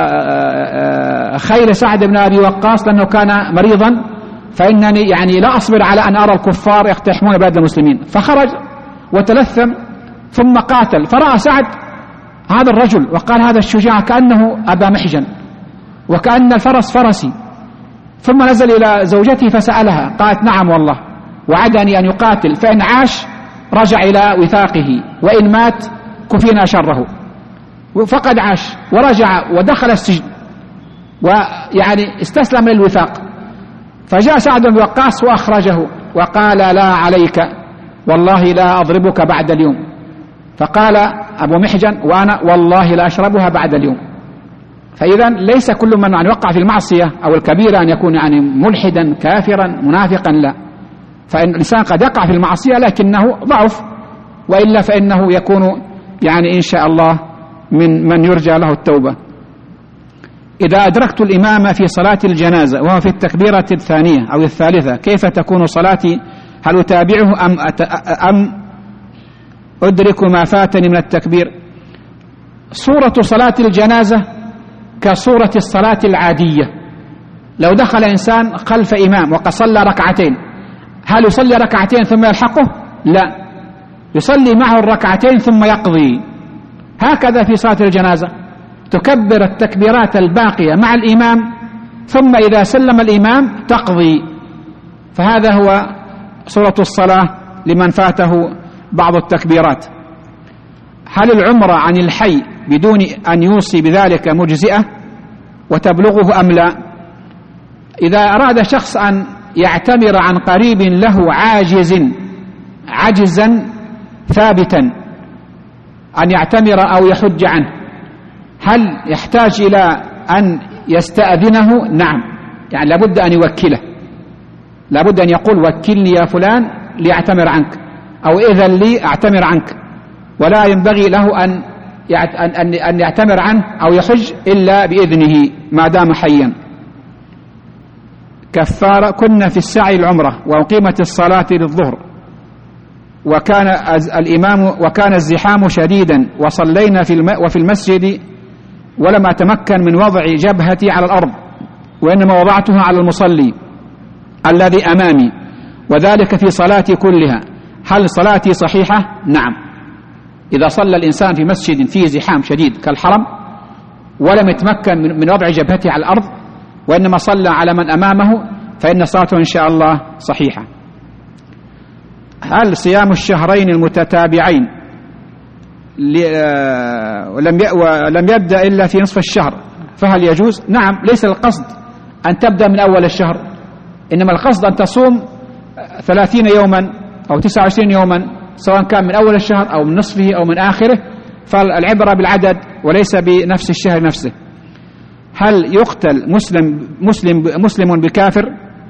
Speaker 1: خيل سعد بن أبي وقاص لأنه كان مريضا، فإنني يعني لا أصبر على أن أرى الكفار يقتحمون بلاد المسلمين. فخرج وتلثم ثم قاتل، فرأى سعد هذا الرجل وقال هذا الشجاع كأنه أبا محجن وكأن الفرس فرسي، ثم نزل إلى زوجته فسألها، قالت نعم والله وعدني أن يقاتل، فإن عاش رجع إلى وثاقه وإن مات كفينا شره. فقد عاش ورجع ودخل السجن ويعني استسلم للوثاق، فجاء سعد بن وقاص وأخرجه وقال لا عليك والله لا أضربك بعد اليوم. فقال أبو محجن وأنا والله لا أشربها بعد اليوم. فإذا ليس كل من يوقع في المعصية أو الكبيرة أن يكون يعني ملحدا كافرا منافقا، لا، فإن الإنسان قد يقع في المعصية لكنه ضعف، وإلا فإنه يكون يعني إن شاء الله من يرجى له التوبة. إذا أدركت الإمام في صلاة الجنازة وهو في التكبيرة الثانية أو الثالثة كيف تكون صلاتي؟ هل أتابعه أم أدرك ما فاتني من التكبير؟ صورة صلاة الجنازة كصورة الصلاة العادية. لو دخل إنسان خلف إمام وقد صلى ركعتين، هل يصلي ركعتين ثم يلحقه؟ لا، يصلي معه الركعتين ثم يقضي. هكذا في صلاة الجنازة تكبر التكبيرات الباقية مع الإمام، ثم إذا سلم الإمام تقضي. فهذا هو صورة الصلاة لمن فاته بعض التكبيرات. هل العمرة عن الحي بدون أن يوصي بذلك مجزئة وتبلغه أم لا؟ إذا أراد شخص أن يعتمر عن قريب له عاجزا ثابتا أن يعتمر أو يحج عنه، هل يحتاج إلى أن يستأذنه؟ نعم، يعني لابد أن يوكله، لابد أن يقول وكلني يا فلان ليعتمر عنك أو إذن لي أعتمر عنك، ولا ينبغي له أن يعتمر عنه أو يحج إلا بإذنه ما دام حيا. كفارة: كنا في السعي العمرة وأقيمت الصلاة للظهر وكان الزحام شديدا وصلينا وفي المسجد ولم أتمكن من وضع جبهتي على الأرض، وإنما وضعتها على المصلي الذي أمامي، وذلك في صلاتي كلها. هل صلاتي صحيحة؟ نعم. إذا صلى الإنسان في مسجد فيه زحام شديد كالحرم ولم يتمكن من وضع جبهته على الأرض وإنما صلى على من أمامه فإن صلاته إن شاء الله صحيحة. هل صيام الشهرين المتتابعين ولم يبدأ إلا في نصف الشهر فهل يجوز؟ نعم، ليس القصد أن تبدأ من أول الشهر، إنما القصد أن تصوم 30 يوما أو 29 يوما، سواء كان من أول الشهر أو من نصفه أو من آخره، فالعبرة بالعدد وليس بنفس الشهر نفسه. هل يقتل مسلم بكافر؟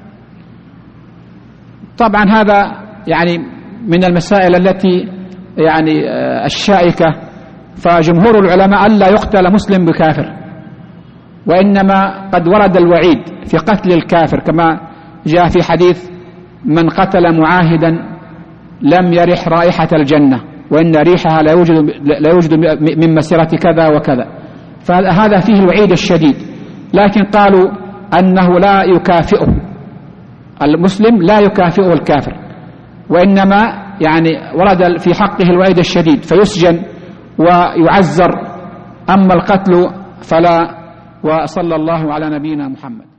Speaker 1: طبعا هذا يعني من المسائل التي يعني الشائكة، فجمهور العلماء ألا يقتل مسلم بكافر، وإنما قد ورد الوعيد في قتل الكافر كما جاء في حديث: من قتل معاهدا لم يرح رائحة الجنة وإن ريحها لا يوجد من مسيرة كذا وكذا. فهذا فيه الوعيد الشديد، لكن قالوا أنه لا يكافئه المسلم، لا يكافئه الكافر، وإنما يعني ورد في حقه الوعيد الشديد فيسجن ويعزر، أما القتل فلا. وصلى الله على نبينا محمد.